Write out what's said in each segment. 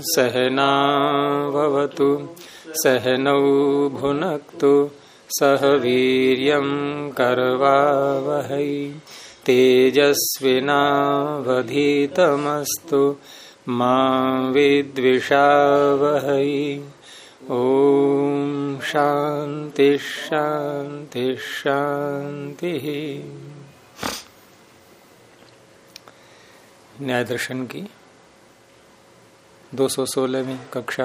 सहनावतु सहनौ भुनक्तु सह वीर्यं करवावहै तेजस्विनावधीतमस्तु मा विद्विषावहै। ओम शांति शांति शांति। न्याय दर्शन की 216वीं कक्षा।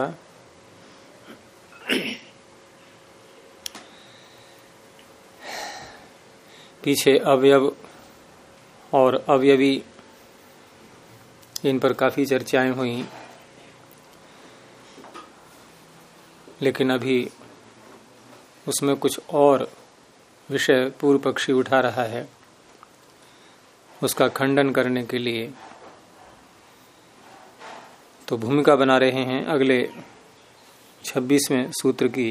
पीछे अवयव और अवयवी, इन पर काफी चर्चाएं हुई, लेकिन अभी उसमें कुछ और विषय पूर्व पक्षी उठा रहा है। उसका खंडन करने के लिए तो भूमिका बना रहे हैं अगले 26वें सूत्र की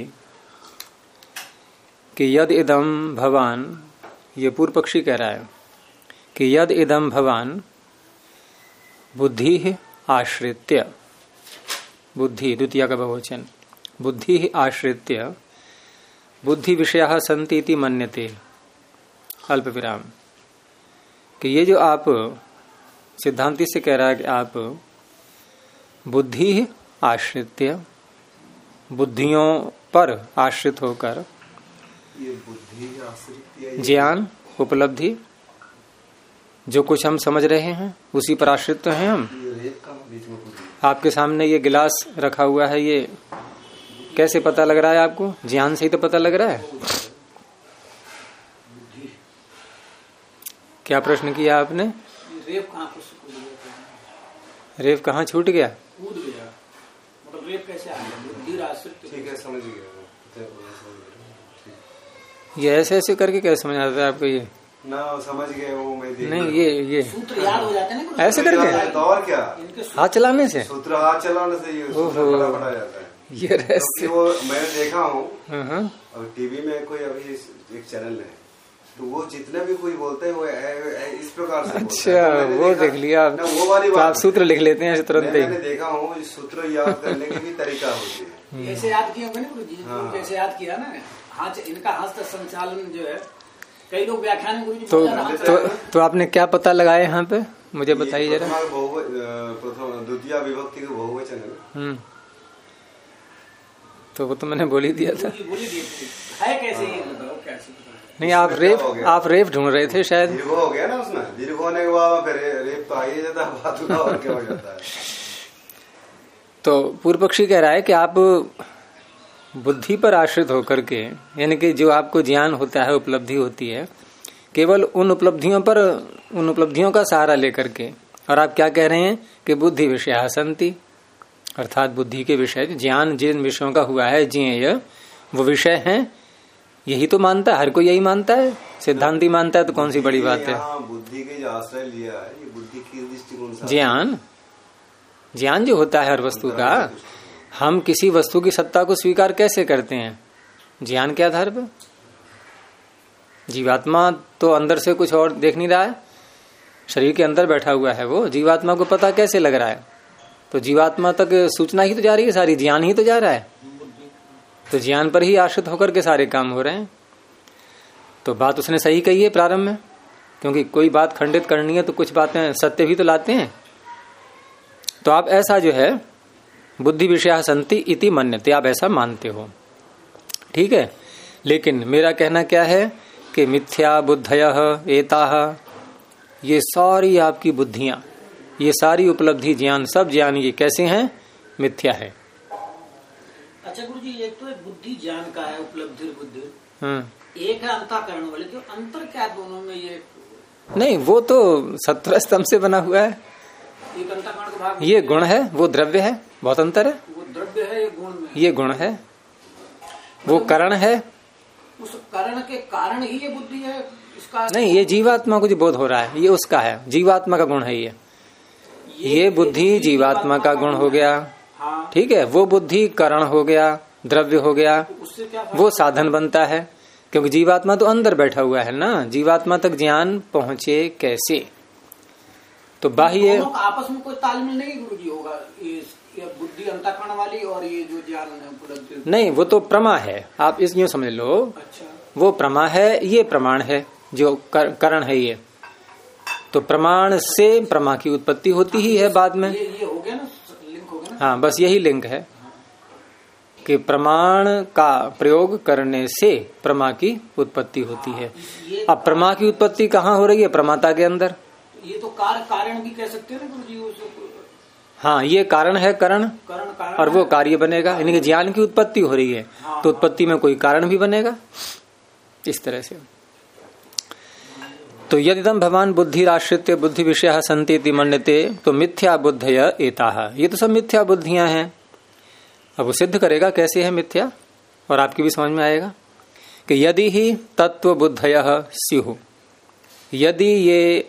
कि यद इदम भवान, ये पूर्व पक्षी कह रहा है कि यद इदम भवान बुद्धि आश्रित्य, बुद्धि द्वितीय का बहुवचन, बुद्धि आश्रित्य बुद्धि विषया सन्ति इति मन्यते, अल्प विराम, कि ये जो आप सिद्धांति से कह रहा है कि आप बुद्धि आश्रित्य, बुद्धियों पर आश्रित होकर, ये बुद्धि आश्रित ज्ञान उपलब्धि जो कुछ हम समझ रहे हैं उसी पर आश्रित तो हैं हम। आपके सामने ये गिलास रखा हुआ है, ये कैसे पता लग रहा है आपको? ज्ञान से ही तो पता लग रहा है। क्या प्रश्न किया आपने? रेव कहाँ छूट गया? कूद गया, मतलब रेव कैसे आ गया? ठीक है, समझ गया। ये ऐसे ऐसे करके कैसे समझ आता है आपको? ये ना समझ गए वो, मैं देख नहीं, ये सूत्र याद हो जाते हैं ना ऐसे करके, तो और क्या, हाथ चलाने से, सूत्र हाथ चलाने से ये सूत्र बड़ा जाता है। ये रहस्य वो मैंने देखा हूँ। हाँ। और टीवी में कोई अभी एक चैनल है, तो वो जितने भी कोई बोलते हैं वो इस प्रकार से। अच्छा, वो देख लिया आप, वो वाली तो आप सूत्र लिख लेते हैं तुरंत ही। मैंने देखा हूँ, सूत्र याद करने की भी तरीका होती है। ऐसे याद किया होगा ना गुरु जी, कैसे याद किया ना, हाथ, इनका हस्त संचालन जो है, कई लोग व्याख्यान में गुरु जी तो आपने क्या पता लगाया यहाँ पे, मुझे बताइए जरा। प्रथम द्वितीय विभक्ति का बहुवचन है। तो वो तो मैंने बोल ही दिया था। है कैसे ये बताओ, कैसे? नहीं, आप रेफ ढूंढ रहे थे शायद। दीर्घ हो गया ना उसमें, दीर्घ होने के बाद फिर रेफ तो आ ही जाता है, बात और क्या हो जाता है। तो पूर्व पक्षी कह रहा है कि आप बुद्धि पर आश्रित होकर के, यानी कि जो आपको ज्ञान होता है, उपलब्धि होती है, केवल उन उपलब्धियों का सहारा लेकर के, और आप क्या कह रहे हैं कि बुद्धि विषया सन्ति, अर्थात बुद्धि के विषय, ज्ञान जिन विषयों का हुआ है, ज्ञेय वो विषय हैं, यही तो मानता है, हर कोई यही मानता है। सिद्धांति मानता है तो कौन सी बड़ी बात है। बुद्धि के जो आश्रय लिया है, ये बुद्धि की दृष्टिकोण से ज्ञान जो होता है हर वस्तु का, हम किसी वस्तु की सत्ता को स्वीकार कैसे करते हैं? ज्ञान के आधार पर। जीवात्मा तो अंदर से कुछ और देख नहीं रहा है, शरीर के अंदर बैठा हुआ है वो, जीवात्मा को पता कैसे लग रहा है? तो जीवात्मा तक सूचना ही तो जा रही है सारी, ज्ञान ही तो जा रहा है, तो ज्ञान पर ही आश्रित होकर के सारे काम हो रहे हैं। तो बात उसने सही कही है प्रारंभ में, क्योंकि कोई बात खंडित करनी है तो कुछ बातें सत्य भी तो लाते हैं। तो आप ऐसा जो है बुद्धि विषया सन्ति इति मन्यते, आप ऐसा मानते हो, ठीक है। लेकिन मेरा कहना क्या है कि मिथ्या बुद्धयः एताः, ये सारी आपकी बुद्धियां, ये सारी उपलब्धि ज्ञान, सब ज्ञान ये कैसे हैं? मिथ्या है। अच्छा गुरु जी, एक तो बुद्धि ज्ञान का है, उपलब्धि बुद्धि, एक है अंतःकरण वाले, तो अंतर क्या दोनों में? ये नहीं, वो तो 17 स्तंभ से बना हुआ है। एक अंतःकरण का भाग, ये गुण है, वो द्रव्य है, बहुत अंतर है। वो द्रव्य है, ये गुण में, ये गुण है, वो करण है। उस करण के कारण ही ये बुद्धि है इसका? नहीं, ये जीवात्मा को जो बोध हो रहा है ये उसका है, जीवात्मा का गुण है ये बुद्धि जीवात्मा का गुण हो गया, ठीक है। वो बुद्धि करण हो गया, द्रव्य हो गया, वो साधन बनता है, क्योंकि जीवात्मा तो अंदर बैठा हुआ है ना, जीवात्मा तक ज्ञान पहुंचे कैसे? तो बाह्य आपस में कोई तालमेल नहीं गुरु जी होगा, ये बुद्धि अंतःकरण वाली और ये जो ज्ञान है नहीं, वो तो प्रमा है, आप इस यूं समझ लो। अच्छा, वो प्रमा है, ये प्रमाण है, जो करण है ये। तो प्रमाण से प्रमा की उत्पत्ति होती ही है बाद में। ये हो गया ना, लिंक हो गया ना। हाँ, बस यही लिंक है कि प्रमाण का प्रयोग करने से प्रमा की उत्पत्ति होती है। अब प्रमा की उत्पत्ति कहाँ हो रही है? प्रमाता के अंदर। ये तो कारण भी कह सकते हैं ना गुरु जी। हाँ, ये कारण है, करण और वो कार्य बनेगा, यानी कि ज्ञान की उत्पत्ति हो रही है। तो उत्पत्ति में कोई कारण भी बनेगा इस तरह से। तो यदिदं भगवान बुद्धिराश्रित्य बुद्धि विषय संति मन्यते तो मिथ्या बुद्धय एताः, ये तो सब मिथ्या बुद्धियां हैं। अब वो सिद्ध करेगा कैसे है मिथ्या, और आपकी भी समझ में आएगा कि यदि ही तत्व बुद्धय स्युः, यदि ये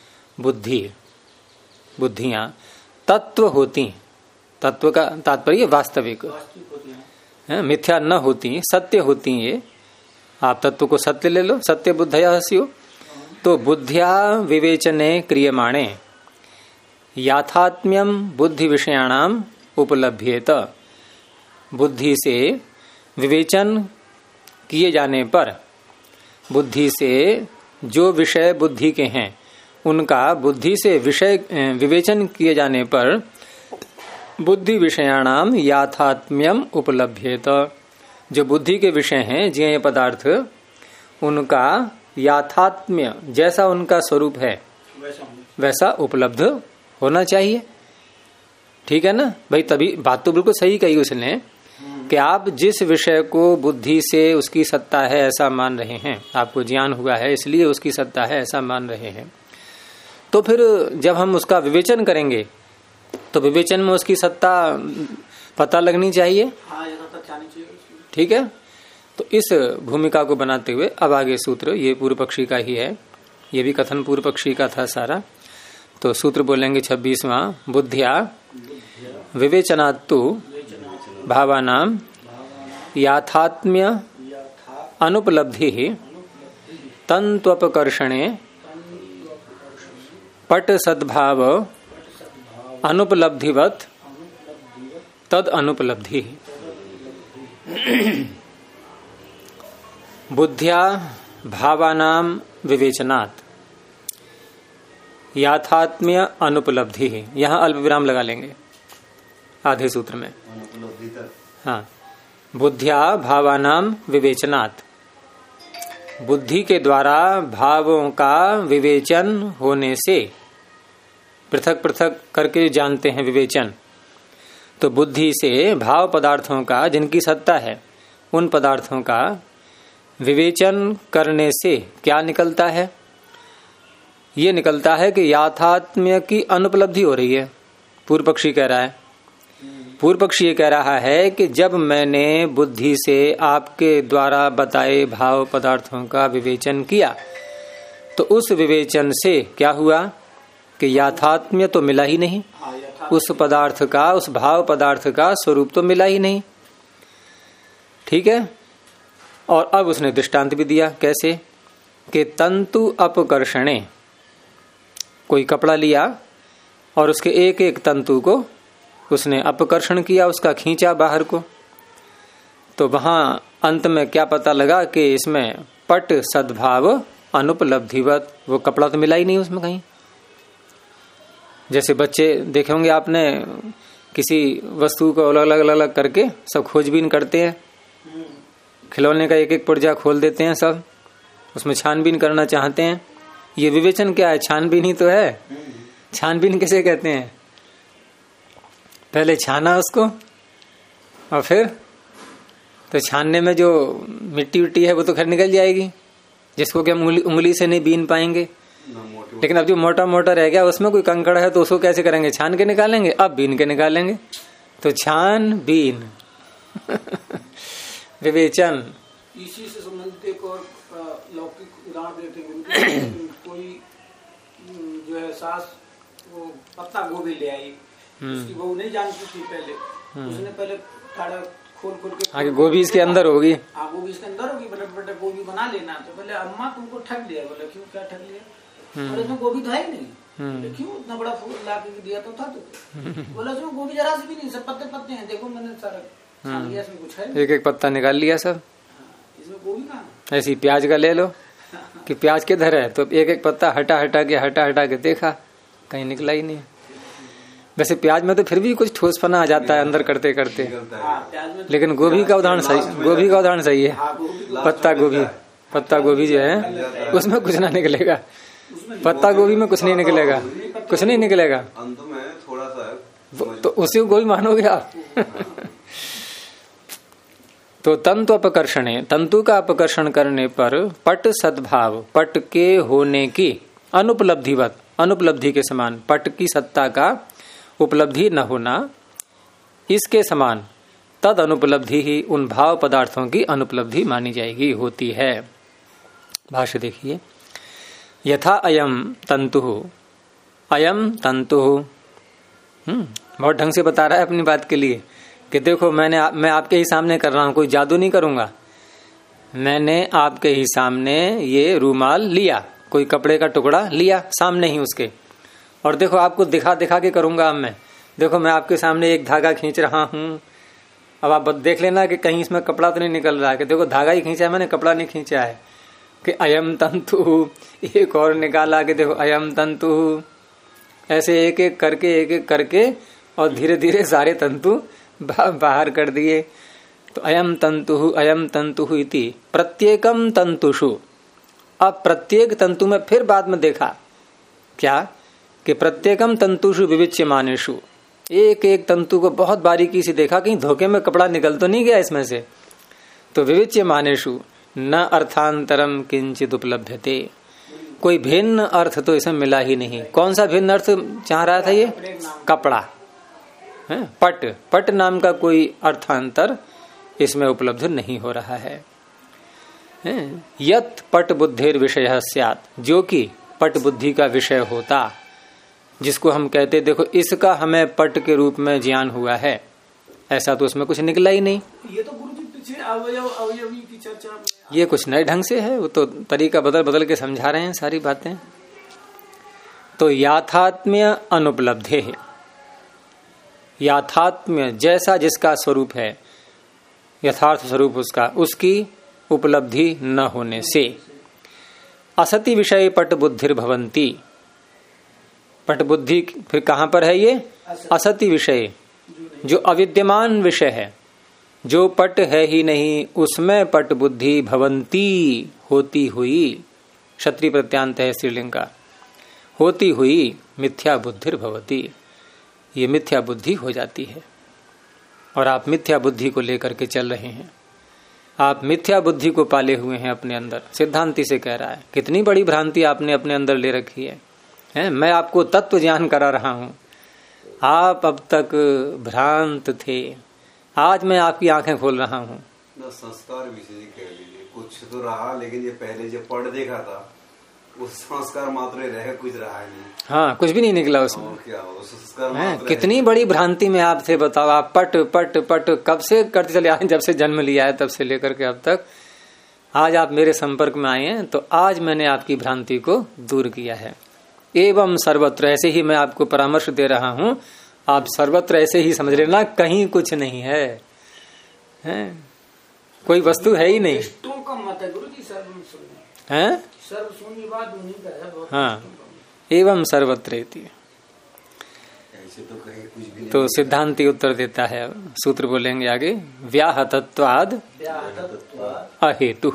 बुद्धियां तत्व होती, तत्व का तात्पर्य वास्तविक है, मिथ्या न होती, सत्य होती, ये आप तत्व को सत्य ले लो, सत्य बुद्धया स्युः, तो बुद्ध्या विवेचने क्रियमाणे याथात्म्यम बुद्धि विषयाणाम उपलभ्येत, बुद्धि से विवेचन किए जाने पर, बुद्धि से जो विषय बुद्धि के हैं उनका बुद्धि से विषय विवेचन किए जाने पर बुद्धि विषयाणाम याथात्म्यम उपलभ्येत, जो बुद्धि के विषय हैं ज्ञेय पदार्थ, उनका याथात्म्य, जैसा उनका स्वरूप है वैसा उपलब्ध होना चाहिए। ठीक है ना भाई? तभी बात तो बिल्कुल सही कही उसने कि आप जिस विषय को बुद्धि से उसकी सत्ता है ऐसा मान रहे हैं, आपको ज्ञान हुआ है इसलिए उसकी सत्ता है ऐसा मान रहे हैं, तो फिर जब हम उसका विवेचन करेंगे तो विवेचन में उसकी सत्ता पता लगनी चाहिए। ठीक है? तो इस भूमिका को बनाते हुए अब आगे सूत्र, ये पूर्व पक्षी का ही है, ये भी कथन पूर्व पक्षी का था सारा। तो सूत्र बोलेंगे 26वां, बुद्धिया विवेचनात्तु भावानाम याथात्म्य अनुपलब्धि तन्त्वपकर्षणे पट सद्भाव अनुपलब्धिवत तद अनुपलब्धि। बुद्ध्या भावानाम विवेचनात् याथात्म्य अनुपलब्धि, यहाँ अल्प विराम लगा लेंगे आधे सूत्र में। हाँ, बुद्ध्या भावानाम विवेचनात्, बुद्धि के द्वारा भावों का विवेचन होने से, पृथक पृथक करके जानते हैं विवेचन, तो बुद्धि से भाव पदार्थों का, जिनकी सत्ता है उन पदार्थों का विवेचन करने से क्या निकलता है? ये निकलता है कि याथात्म्य की अनुपलब्धि हो रही है। पूर्व पक्षी कह रहा है, पूर्व पक्षी ये कह रहा है कि जब मैंने बुद्धि से आपके द्वारा बताए भाव पदार्थों का विवेचन किया तो उस विवेचन से क्या हुआ कि याथात्म्य तो मिला ही नहीं, उस पदार्थ का, उस भाव पदार्थ का स्वरूप तो मिला ही नहीं। ठीक है? और अब उसने दृष्टांत भी दिया, कैसे कि तंतु अपकर्षणे, कोई कपड़ा लिया और उसके एक एक तंतु को उसने अपकर्षण किया, उसका खींचा बाहर को, तो वहां अंत में क्या पता लगा कि इसमें पट सद्भाव अनुपलब्धिवत, वो कपड़ा तो मिला ही नहीं उसमें कहीं। जैसे बच्चे देखे होंगे आपने, किसी वस्तु को अलग अलग अलग करके सब खोजबीन करते हैं, खिलौने का एक एक पुर्जा खोल देते हैं, सब उसमें छानबीन करना चाहते हैं। ये विवेचन क्या है? छानबीन ही तो है। छानबीन किसे कहते हैं? पहले छाना उसको और फिर तो छानने में जो मिट्टी विट्टी है वो तो खैर निकल जाएगी, जिसको कि हम उंगली से नहीं बीन पाएंगे। लेकिन अब जो मोटा मोटा रह गया उसमें कोई कंकड़ है तो उसको कैसे करेंगे? छान के निकालेंगे, अब बीन के निकालेंगे। तो छान बीन विवेचन। इसी से संबंधित एक और लौकिक उदाहरण देते हैं। कोई जो है सास वो पत्ता गोभी ले आई, उसकी बहू नहीं जानती थी पहले, उसने पहले काढ़ा खोल के, आगे गोभी इसके अंदर होगी, हाँ गोभी इसके अंदर होगी, बटा गोभी बना लेना। तो पहले अम्मा तुमको ठग लिया। बोले क्यों, क्या ठग लिया? और इसमें गोभी तो है ही नहीं। क्यों इतना बड़ा फूल ला के दिया तो था तो बोला उसमें गोभी जरा से भी नहीं, सब पत्ते पत्ते हैं, देखो मैंने सारा छान लिया, इसमें कुछ है एक एक पत्ता निकाल लिया सब। इसमें गोभी कहाँ? ऐसी प्याज का ले लो कि प्याज किधर है, तो एक एक पत्ता हटा हटा के देखा, कहीं निकला ही नहीं। वैसे प्याज में तो फिर भी कुछ ठोसपना आ जाता है अंदर करते करते, लेकिन गोभी का उदाहरण सही है। पत्ता गोभी जो है उसमें कुछ ना निकलेगा, पत्ता गोभी में कुछ नहीं निकलेगा, कुछ नहीं निकलेगा, अंत में थोड़ा सा तो उसी को गोभी मानोगे आप। तो तंतु अपकर्षण, तंतु का अपकर्षण करने पर पट सद्भाव, पट के होने की अनुपलब्धिवत, अनुपलब्धि के समान, पट की सत्ता का उपलब्धि न होना, इसके समान तद अनुपलब्धि ही उन भाव पदार्थों की अनुपलब्धि मानी जाएगी, होती है। भाष्य देखिए, यथा अयम तंतु, अयम तंतु, बहुत ढंग से बता रहा है अपनी बात के लिए कि देखो मैं आपके ही सामने कर रहा हूं, कोई जादू नहीं करूंगा, मैंने आपके ही सामने ये रूमाल लिया, कोई कपड़े का टुकड़ा लिया सामने ही उसके, और देखो आपको दिखा के करूंगा अब मैं, देखो मैं आपके सामने एक धागा खींच रहा हूं, अब आप देख लेना कि कहीं इसमें कपड़ा तो नहीं निकल रहा है, कि देखो धागा ही खींचा है मैंने, कपड़ा नहीं खींचा है, कि अयम तंतु, एक और निकाला कि देखो अयम तंतु, ऐसे एक एक करके और धीरे धीरे सारे तंतु बाहर कर दिए। तो अयम तंतु इति प्रत्येकम तंतुषु, अब प्रत्येक तंतु में फिर बाद में देखा क्या कि प्रत्येकम तंतुषु विविच्यमानेषु, एक एक तंतु को बहुत बारीकी से देखा, कहीं धोखे में कपड़ा निकल तो नहीं गया इसमें से। तो विविच्यमानेषु न अर्थांतरम किंचित उपलभ्यते, कोई भिन्न अर्थ तो इसमें मिला ही नहीं। कौन सा भिन्न अर्थ चाह रहा था ये? कपड़ा है, पट नाम का कोई अर्थांतर इसमें उपलब्ध नहीं हो रहा है। यत पट बुद्धिर विषय स्यात्, जो कि पट बुद्धि का विषय होता, जिसको हम कहते देखो इसका हमें पट के रूप में ज्ञान हुआ है, ऐसा तो उसमें कुछ निकला ही नहीं। ये तो गुरु जी पीछे अवयवी की चर्चा, ये कुछ नए ढंग से है, वो तो तरीका बदल के समझा रहे हैं सारी बातें। तो याथात्म्य अनुपलब्धे है, याथात्म्य जैसा जिसका स्वरूप है, यथार्थ स्वरूप उसका, उसकी उपलब्धि न होने से असति विषय पट बुद्धिर भवंती, पट बुद्धि फिर कहां पर है? ये असति विषय, जो अविद्यमान विषय है, जो पट है ही नहीं, उसमें पट बुद्धि भवंती, होती हुई, क्षत्रिय प्रत्यांत है स्त्रीलिंग का, होती हुई मिथ्या बुद्धिर भवती, ये मिथ्या बुद्धि हो जाती है। और आप मिथ्या बुद्धि को लेकर के चल रहे हैं, आप मिथ्या बुद्धि को पाले हुए हैं अपने अंदर। सिद्धांति से कह रहा है कितनी बड़ी भ्रांति आपने अपने अंदर ले रखी है, मैं आपको तत्व ज्ञान करा रहा हूं, आप अब तक भ्रांत थे, आज मैं आपकी आंखें खोल रहा हूं। संस्कार विषय कह लीजिए, कुछ तो रहा, लेकिन ये पहले जब पढ़ देखा था वो संस्कार मात्र रहे, कुछ रहा नहीं। हाँ, कुछ भी नहीं निकला उसमें। क्या वो संस्कार कितनी बड़ी भ्रांति में आप थे, बताओ। आप पट पट पट कब से करते चले आए, जब से जन्म लिया है तब से लेकर के अब तक। आज आप मेरे संपर्क में आए हैं, तो आज मैंने आपकी भ्रांति को दूर किया है। एवं सर्वत्र, ऐसे ही मैं आपको परामर्श दे रहा हूं, आप सर्वत्र ऐसे ही समझ लेना, कहीं कुछ नहीं है, कोई वस्तु है ही नहीं। है हाँ, एवं सर्वत्र। तो सिद्धांति उत्तर देता है, सूत्र बोलेंगे आगे, व्याहतत्वाद अहेतु।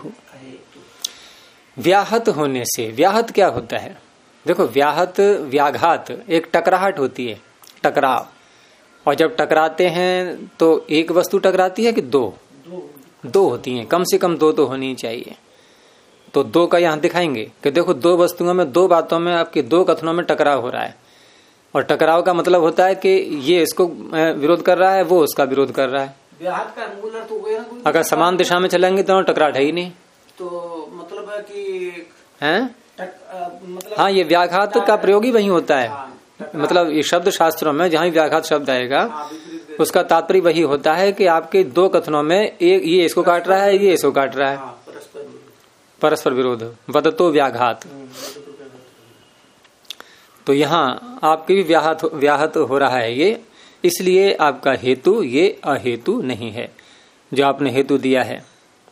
व्याहत होने से, व्याहत क्या होता है? देखो, व्याहत व्याघात, एक टकराहट होती है, टकराव। और जब टकराते हैं तो एक वस्तु टकराती है कि दो होती हैं, कम से कम दो तो होनी चाहिए। तो दो का यहां दिखाएंगे कि देखो दो वस्तुओं में, दो बातों में, आपके दो कथनों में टकराव हो रहा है। और टकराव का मतलब होता है कि ये इसको विरोध कर रहा है, वो उसका विरोध कर रहा है। व्याहत का मूल अर्थ हो गया ना, अगर समान दिशा में चलेंगे तो टकराहट है ही नहीं। तो मतलब है कि मतलब हाँ, ये व्याघात का प्रयोग ही वही होता है। मतलब ये शब्द शास्त्रों में जहाँ व्याघात शब्द आएगा, उसका तात्पर्य वही होता है कि आपके दो कथनों में एक ये इसको काट रहा है, ये इसको काट रहा है, परस्पर विरोध, वदतो व्याघात। तो यहाँ आपके भी व्याहत हो रहा है ये, इसलिए आपका हेतु ये अहेतु नहीं है जो आपने हेतु दिया है।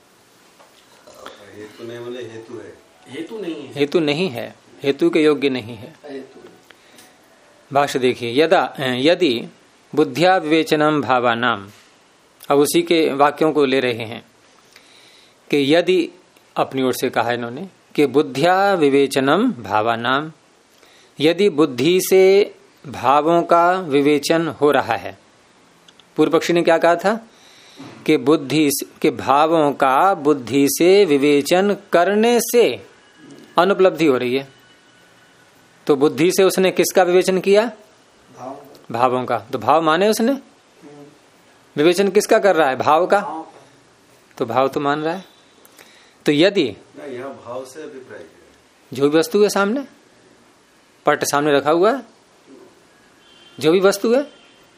हेतु नहीं बोले हेतु है, हेतु नहीं है, हेतु नहीं है, हेतु के योग्य नहीं है। भाष्य देखिए, यदि बुद्धिया विवेचनम भावानाम, अब उसी के वाक्यों को ले रहे हैं कि यदि, अपनी ओर से कहा इन्होंने कि बुद्धिया विवेचनम भावानाम, यदि बुद्धि से भावों का विवेचन हो रहा है। पूर्व पक्षी ने क्या कहा था कि बुद्धि के भावों का बुद्धि से विवेचन करने से अनुपलब्धि हो रही है। तो बुद्धि से उसने किसका विवेचन किया? भावों का। तो भाव माने उसने, विवेचन किसका कर रहा है? भाव का। तो भाव तो मान रहा है। तो यदि यहाँ भाव से अभिप्राय जो भी वस्तु है सामने, पट सामने रखा हुआ है, जो भी वस्तु है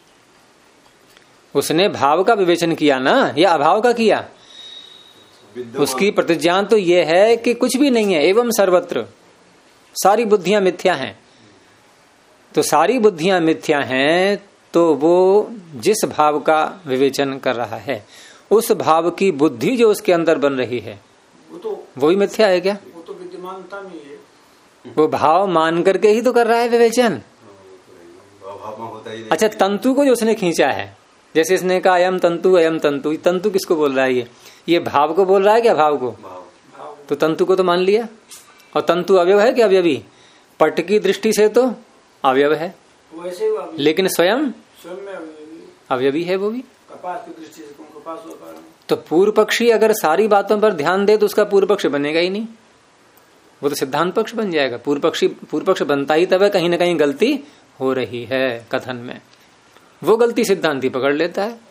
उसने भाव का विवेचन किया ना, या अभाव का किया? उसकी प्रतिज्ञान तो यह है कि कुछ भी नहीं है, एवं सर्वत्र सारी बुद्धियां मिथ्या हैं। तो सारी बुद्धियां मिथ्या हैं, तो वो जिस भाव का विवेचन कर रहा है उस भाव की बुद्धि जो उसके अंदर बन रही है वो ही मिथ्या है क्या? वो तो विद्यमानता में है, वो भाव मान करके ही तो कर रहा है विवेचन। अच्छा, तंतु को जो उसने खींचा है, जैसे इसने कहा अयम तंतु अयम तंतु, तंतु किसको बोल रहा है? ये भाव को बोल रहा है क्या? भाव को। तो तंतु को तो मान लिया। और तंतु अवयव है क्या? अवयवी। पट की दृष्टि से तो अवयव है, वैसे लेकिन स्वयं में अवयवी है वो भी। कपास की दृष्टि से कपास होता है। तो पूर्व पक्षी अगर सारी बातों पर ध्यान दे तो उसका पूर्व पक्ष बनेगा ही नहीं, वो तो सिद्धांत पक्ष बन जाएगा। पूर्व पक्ष बनता ही तब है कहीं ना कहीं गलती हो रही है कथन में, वो गलती सिद्धांति पकड़ लेता है।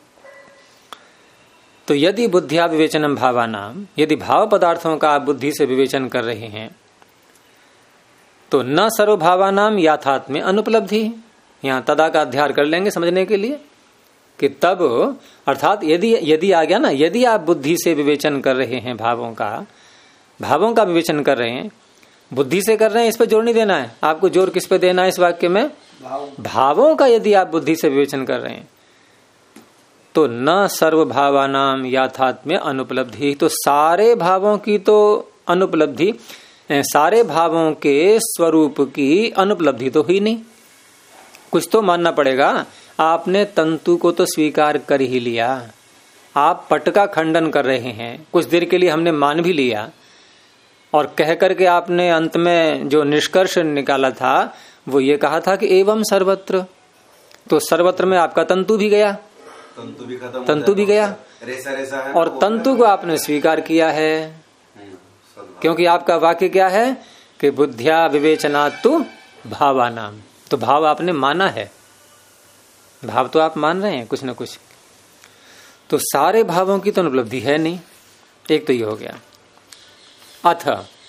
तो यदि बुद्धिया विवेचनम भावानाम, यदि भाव पदार्थों का आप बुद्धि से विवेचन कर रहे हैं तो न सर्वभावानाम याथात्म्य अनुपलब्धि। यहां तदा का अध्याय कर लेंगे समझने के लिए कि तब, अर्थात यदि आ गया ना, यदि आप बुद्धि से विवेचन कर रहे हैं भावों का विवेचन कर रहे हैं, बुद्धि से कर रहे हैं, इस पर जोर नहीं देना है आपको। जोर किस पे देना है इस वाक्य में? भावों का यदि आप बुद्धि से विवेचन कर रहे हैं तो न सर्वभावानाम याथात्म्य अनुपलब्धि, तो सारे भावों की तो अनुपलब्धि, सारे भावों के स्वरूप की अनुपलब्धि तो हुई नहीं। कुछ तो मानना पड़ेगा। आपने तंतु को तो स्वीकार कर ही लिया, आप पट का खंडन कर रहे हैं, कुछ देर के लिए हमने मान भी लिया, और कह करके आपने अंत में जो निष्कर्ष निकाला था वो ये कहा था कि एवं सर्वत्र। तो सर्वत्र में आपका तंतु भी गया, तंतु भी खत्म, तंतु भी गया, रेसा है, और तंतु को आपने स्वीकार किया है, क्योंकि आपका वाक्य क्या है कि बुद्धिया विवेचनातु भावानाम। तो भाव आपने माना है, भाव तो आप मान रहे हैं कुछ न कुछ। तो सारे भावों की तो अनुपलब्धि है नहीं, एक तो ये हो गया। अथ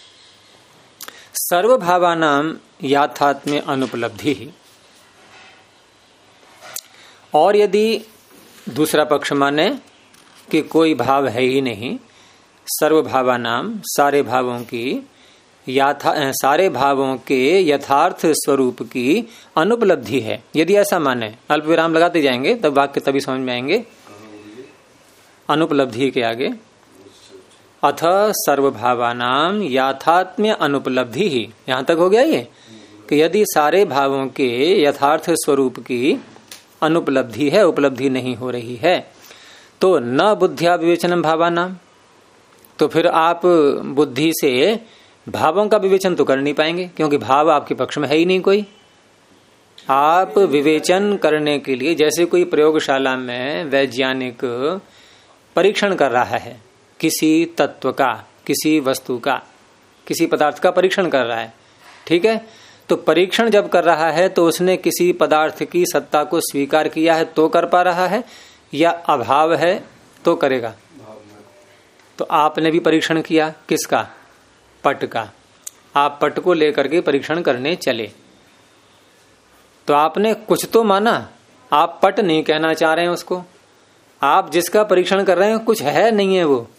सर्वभावानाम याथात्म्य अनुपलब्धि। और यदि दूसरा पक्ष माने कि कोई भाव है ही नहीं, सर्वभावानाम सारे भावों की सारे भावों के यथार्थ स्वरूप की अनुपलब्धि है, यदि ऐसा माने, अल्प विराम लगाते जाएंगे तब वाक्य तभी समझ में आएंगे। अनुपलब्धि के आगे अथ सर्वभावानाम याथात्म्य अनुपलब्धि ही, यहां तक हो गया ये कि यदि सारे भावों के यथार्थ स्वरूप की अनुपलब्धि है, उपलब्धि नहीं हो रही है, तो न बुद्धिया विवेचनम भावानाम, तो फिर आप बुद्धि से भावों का विवेचन तो कर नहीं पाएंगे, क्योंकि भाव आपके पक्ष में है ही नहीं कोई। आप विवेचन करने के लिए, जैसे कोई प्रयोगशाला में वैज्ञानिक परीक्षण कर रहा है किसी तत्व का, किसी वस्तु का, किसी पदार्थ का परीक्षण कर रहा है, ठीक है। तो परीक्षण जब कर रहा है तो उसने किसी पदार्थ की सत्ता को स्वीकार किया है तो कर पा रहा है, या अभाव है तो करेगा। तो आपने भी परीक्षण किया किसका? पट का। आप पट को लेकर के परीक्षण करने चले तो आपने कुछ तो माना, आप पट नहीं कहना चाह रहे हैं उसको, आप जिसका परीक्षण कर रहे हैं कुछ है नहीं है वो।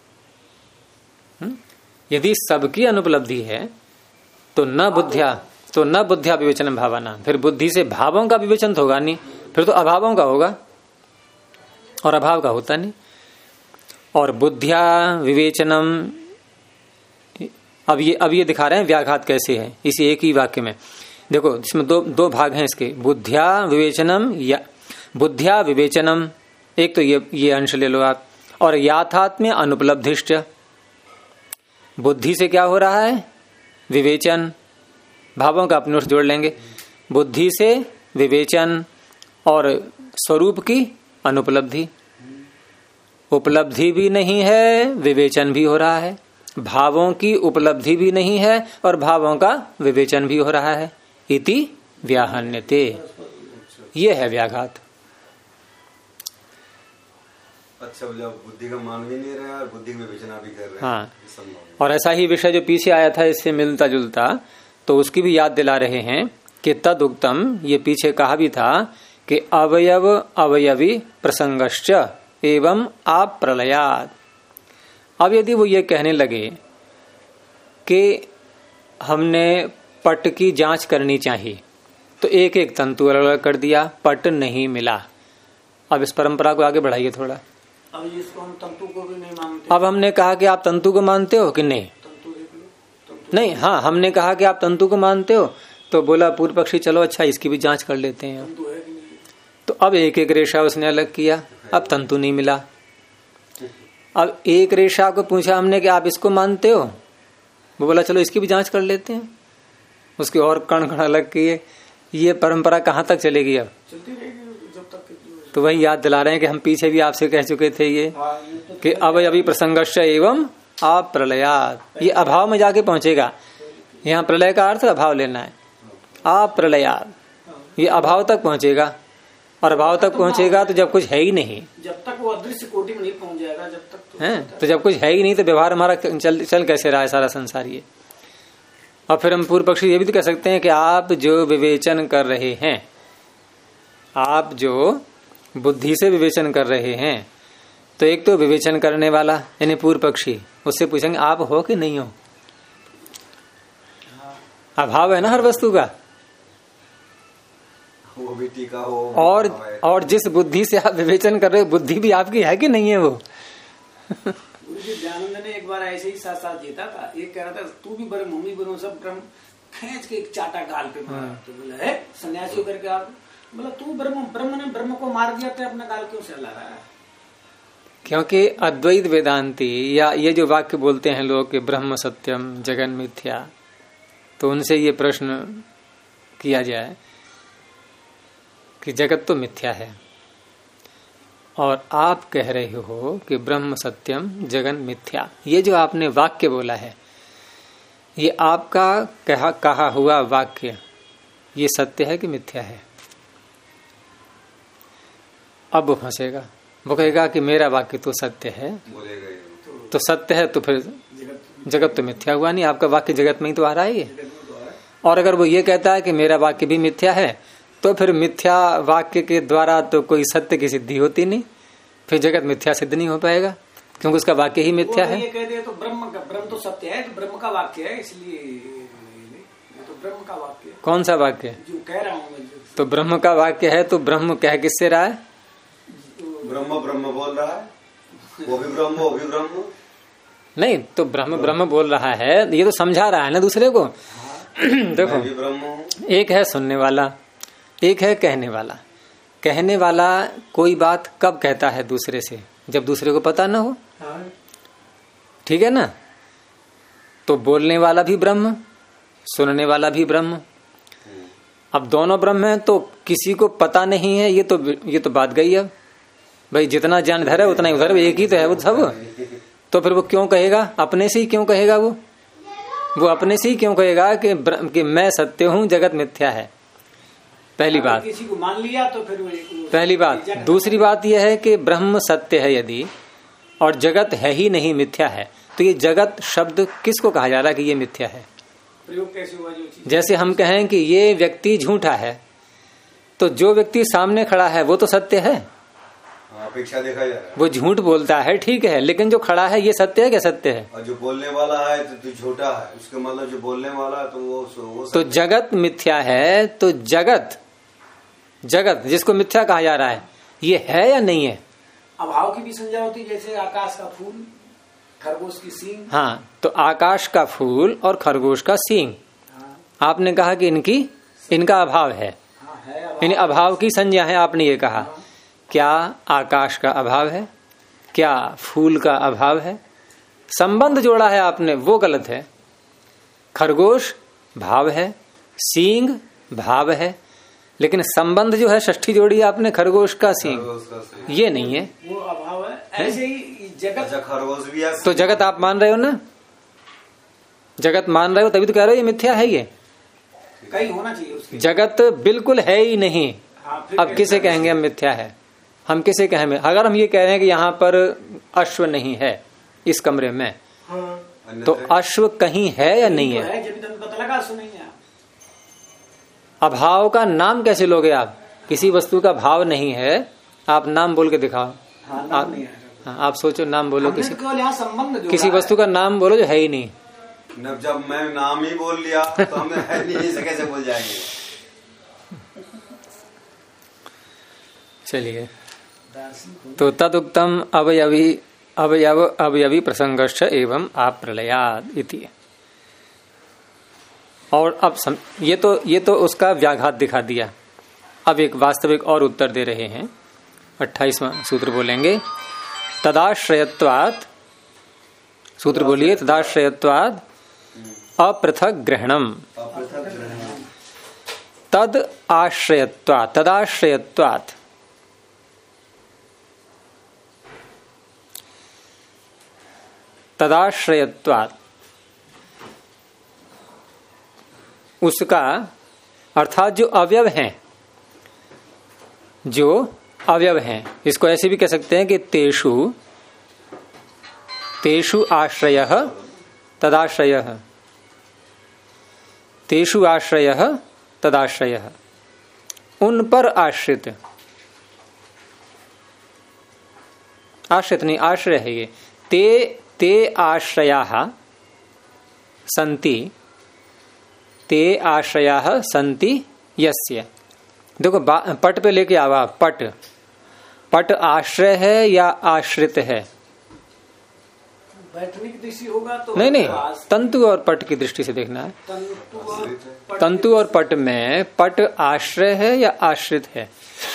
यदि सबकी अनुपलब्धि है तो न बुद्धिया, तो न बुद्धिया विवेचन भावना, फिर बुद्धि से भावों का विवेचन तो होगा नहीं, फिर तो अभावों का होगा, और अभाव का होता नहीं। और बुद्धिया विवेचनम, अब ये दिखा रहे हैं व्याघात कैसे है इसी एक ही वाक्य में। देखो इसमें दो भाग हैं इसके, बुद्धिया विवेचनम या बुद्धिया विवेचनम, एक तो ये अंश ले लो आप, और याथात्म्य अनुपलब्धिश्च, बुद्धि से क्या हो रहा है, विवेचन, भावों का अपने जोड़ लेंगे, बुद्धि से विवेचन और स्वरूप की अनुपलब्धि, उपलब्धि भी नहीं है, विवेचन भी हो रहा है, भावों की उपलब्धि भी नहीं है और भावों का विवेचन भी हो रहा है, इति व्याहन्यते, ये है व्याघात। अच्छा, बुद्धि का मान भी नहीं रहा और बुद्धि में विवेचना भी कर रहे हैं। हाँ, और ऐसा ही विषय जो पीछे आया था इससे मिलता जुलता, तो उसकी भी याद दिला रहे हैं कि तद उक्तम, ये पीछे कहा भी था कि अवयव अवयवी प्रसंगश्च एवं आप प्रलयात। अब यदि वो ये कहने लगे कि हमने पट की जांच करनी चाहिए, तो एक एक तंतु अलग अलग कर दिया, पट नहीं मिला। अब इस परंपरा को आगे बढ़ाइए थोड़ा। अब इसको हम तंतु को भी नहीं मानते। अब हमने कहा कि आप तंतु को मानते हो कि नहीं, तंतु देख लो, तंतु नहीं, हाँ हमने कहा कि आप तंतु को मानते हो, तो बोला पूर्व पक्षी चलो अच्छा इसकी भी जांच कर लेते हैं। तंतु है कि नहीं? तो अब एक एक रेशा उसने अलग किया, अब तंतु नहीं मिला। अब एक रेशा को पूछा हमने कि आप इसको मानते हो, वो बोला चलो इसकी भी जांच कर लेते हैं, उसके और कण कण अलग किए। ये परंपरा कहाँ तक चलेगी अब, चलती रहेगी जब तक। तो वही याद दिला रहे हैं कि हम पीछे भी आपसे कह चुके थे ये कि अवयवी प्रसंगश्च एवं आप प्रलयात, ये अभाव में जाके पहुंचेगा। यहाँ प्रलय का अर्थ अभाव लेना है, आप प्रलयात, ये अभाव तक पहुंचेगा, और अभाव तक पहुंचेगा तो जब कुछ है ही नहीं, जब तक वो अदृश्य कोटि में नहीं पहुंच जाएगा, जब तक तो जब कुछ है ही नहीं तो व्यवहार हमारा चल कैसे रहा है सारा संसार ये। और फिर हम पूर्व पक्षी ये भी तो कह सकते हैं कि आप जो विवेचन कर रहे हैं, आप जो बुद्धि से विवेचन कर रहे हैं, तो एक तो विवेचन करने वाला यानी पूर्व पक्षी, उससे पूछेंगे आप हो कि नहीं हो, अभाव है ना हर वस्तु का, वो भी टीका हो। और जिस बुद्धि से आप विवेचन कर रहे हो, बुद्धि भी आपकी है कि नहीं है वो। दयानंद ने एक बार ऐसे ही साथ साथ जीता था, एक कह रहा था तू भी ब्रह्म हम भी ब्रह्म, सब ब्रह्म, खींच के एक चाटा गाल पे मारा। तो बोला है सन्यासी करके आप, बोला तू ब्रह्म ने ब्रह्म को मार दिया, तो अपना गाल क्यों से ला रहा है? क्योंकि अद्वैत वेदांती या ये जो वाक्य बोलते हैं लोग कि ब्रह्म सत्यम जगन मिथ्या, तो उनसे ये प्रश्न किया जाए कि जगत तो मिथ्या है और आप कह रहे हो कि ब्रह्म सत्यम जगन मिथ्या, ये जो आपने वाक्य बोला है, ये आपका कहा हुआ वाक्य ये सत्य है कि मिथ्या है? अब वो फंसेगा, वो कहेगा कि मेरा वाक्य तो सत्य है, तो सत्य है तो फिर जगत तो मिथ्या हुआ नहीं, आपका वाक्य जगत में ही तो आ रहा है ये। और अगर वो ये कहता है कि मेरा वाक्य भी मिथ्या है, तो फिर मिथ्या वाक्य के द्वारा तो कोई सत्य की सिद्धि होती नहीं, फिर जगत मिथ्या सिद्ध नहीं हो पाएगा, क्योंकि उसका वाक्य ही मिथ्या है। ये कह दिया तो ब्रह्म तो सत्य है, तो ब्रह्म का वाक्य है, इसलिए तो ब्रह्म का वाक्य है। कौन सा वाक्य? जो कह रहा हूँ मैं, तो ब्रह्म का वाक्य है, तो ब्रह्म कह किससे रहा है? ब्रह्म बोल रहा है, वो भी ब्रह्म नहीं, तो ब्रह्म बोल रहा है, ये तो समझा रहा है ना दूसरे को। देखो, एक है सुनने वाला, एक है कहने वाला। कहने वाला कोई बात कब कहता है दूसरे से? जब दूसरे को पता ना हो, ठीक है ना। तो बोलने वाला भी ब्रह्म, सुनने वाला भी ब्रह्म। अब दोनों ब्रह्म है, तो किसी को पता नहीं है, ये तो बात गई। अब भाई जितना ज्ञान इधर है उतना ही उधर, एक ही तो है वो सब। तो फिर वो क्यों कहेगा? अपने से ही क्यों कहेगा? वो अपने से ही क्यों कहेगा कि मैं सत्य हूं, जगत मिथ्या है? पहली बात, किसी को मान लिया तो फिर पहली बात। दूसरी बात यह है कि ब्रह्म सत्य है यदि, और जगत है ही नहीं, मिथ्या है, तो ये जगत शब्द किसको कहा जा रहा है कि ये मिथ्या है? प्रयोग कैसे हुआ? जो चीज जैसे हम कहें कि ये व्यक्ति झूठा है, तो जो व्यक्ति सामने खड़ा है वो तो सत्य है, अपेक्षा देखा जा रहा है। वो झूठ बोलता है, ठीक है, लेकिन जो खड़ा है ये सत्य है क्या? सत्य है। और जो बोलने वाला है तो झूठा है, उसका मतलब जो बोलने वाला है तो वो तो जगत मिथ्या है, तो जगत जिसको मिथ्या कहा जा रहा है ये है या नहीं है? अभाव की भी संज्ञा होती, जैसे आकाश का फूल, खरगोश की सींग। हाँ, तो आकाश का फूल और खरगोश का सींग, आपने कहा कि इनका अभाव है, इन अभाव की संज्ञा है, आपने ये कहा। क्या आकाश का अभाव है? क्या फूल का अभाव है? संबंध जोड़ा है आपने, वो गलत है। खरगोश भाव है, सींग भाव है, लेकिन संबंध जो है षष्ठी जोड़ी आपने खरगोश का सींग, ये नहीं है, वो अभाव है। ऐसे ही जगत, खरगोश भी है। तो जगत आप मान रहे हो ना? जगत मान रहे हो तभी तो कह रहे हो ये मिथ्या है। ये कहीं होना चाहिए उसके। जगत बिल्कुल है ही नहीं। अब किसे कहेंगे हम मिथ्या है? हम किसे कहेंगे? अगर हम ये कह रहे हैं कि यहाँ पर अश्व नहीं है इस कमरे में, तो अश्व कहीं है या नहीं है? जब तक पता लगा अश्व नहीं है। अभाव का नाम कैसे लोगे आप? किसी वस्तु का भाव नहीं है, आप नाम बोल के दिखाओ। आप सोचो, नाम बोलो किसी वस्तु का नाम बोलो जो है ही नहीं। जब मैं नाम ही बोल लिया तो हम नहीं कैसे बोल जाएंगे? चलिए, तो तदुक्तम अवयवी प्रसंगश्च एवं आप प्रलयाद इति। और अब ये तो उसका व्याघात दिखा दिया। अब एक वास्तविक और उत्तर दे रहे हैं। 28वां सूत्र बोलेंगे, तदाश्रयत्वात्, सूत्र बोलिए, तदाश्रयत्वात् अपृथक ग्रहणम, तद आश्रयत्वात्, तदाश्रयत्वात्, तदाश्रयत्वात्, उसका अर्थात जो अवयव हैं, जो अवयव हैं, इसको ऐसे भी कह सकते हैं कि तेषु आश्रयः तदाश्रयः, तेषु आश्रयः तदाश्रयः, उन पर आश्रित, आश्रित नहीं आश्रय है ये, ते आश्रयाः सन्ति, ते आश्रयाः सन्ति यस्य। देखो पट पे लेके आवा, पट आश्रय है या आश्रित है? बैठने की दृष्टि होगा तो नहीं, तंतु और पट की दृष्टि से देखना है। तंतु और पट में पट आश्रय है या आश्रित है?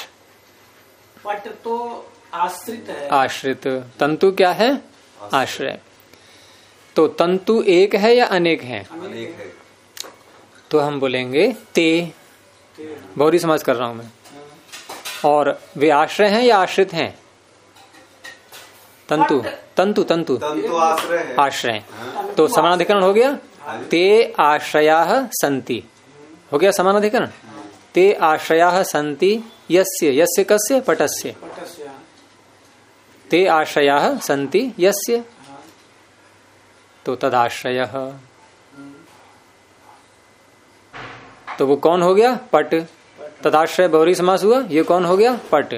पट तो आश्रित है। आश्रित। तंतु क्या है? आश्रय। तो तंतु एक है या अनेक है? अनेक है। तो हम बोलेंगे ते, बहुरी समाज कर रहा हूं मैं। और वे आश्रय हैं या आश्रित हैं? तंतु आश्रय है। आश्रय। तो समानाधिकरण हो गया, ते आश्रयाः सन्ति, हो गया समानाधिकरण। ते आश्रयाः सन्ति यस्य कस्य? पटस्य। ते आश्रयाः सन्ति यस्य, तो तदाश्रयः, तो वो कौन हो गया? पट। तदाश्रय बहुरी समास हुआ, ये कौन हो गया? पट।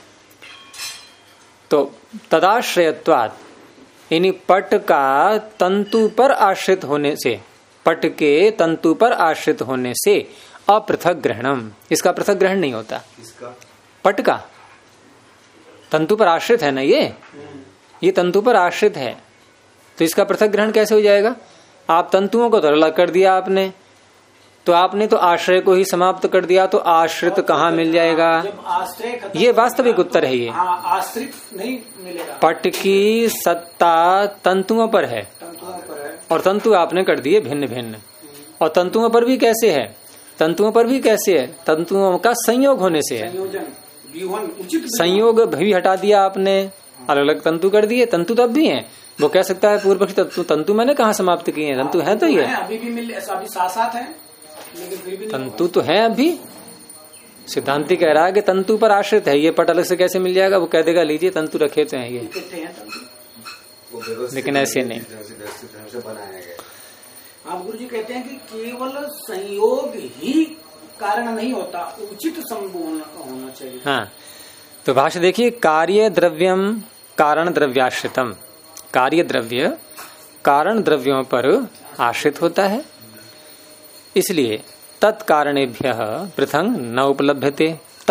तो तदाश्रयत्वात्, यानी पट का तंतु पर आश्रित होने से, पट के तंतु पर आश्रित होने से अपृथक ग्रहणम, इसका पृथक ग्रहण नहीं होता। इसका पट का तंतु पर आश्रित है ना, ये तंतु पर आश्रित है, तो इसका पृथक ग्रहण कैसे हो जाएगा? आप तंतुओं को तो अलग कर दिया आपने, तो आपने तो आश्रय को ही समाप्त कर दिया, तो आश्रित कहाँ मिल जाएगा? ये वास्तविक उत्तर है। ये आश्रित नहीं मिलेगा। पट की सत्ता तंतुओं पर है, और तंतु आपने कर दिए भिन्न भिन्न। और तंतुओं पर भी कैसे है? तंतुओं पर भी कैसे है? तंतुओं का संयोग होने से है। संयोग भी हटा दिया आपने, अलग अलग तंतु कर दिए। तंतु तब भी हैं। वो कह सकता है पूर्व पक्षी, तंतु मैंने कहाँ समाप्त किए हैं? तंतु है तो ये अभी भी मिल, अभी साथ है, लेकिन फिर भी तंतु तो है अभी। सिद्धांति कह रहा है कि तंतु पर आश्रित है, ये पट अलग से कैसे मिल जाएगा? वो कह देगा लीजिए तंतु रखे तो हैं ये, लेकिन ऐसे नहीं। आप गुरु जी कहते हैं कि केवल संयोग ही कारण नहीं होता, उचित संबोधन होना चाहिए। हाँ, तो भाष्य देखिए, कार्य द्रव्यम कारण द्रव्याश्रितम, कार्य द्रव्य कारण द्रव्यों पर आश्रित होता है, इसलिए तत्कारणेभ्यः पृथंग न उपलभ्यते।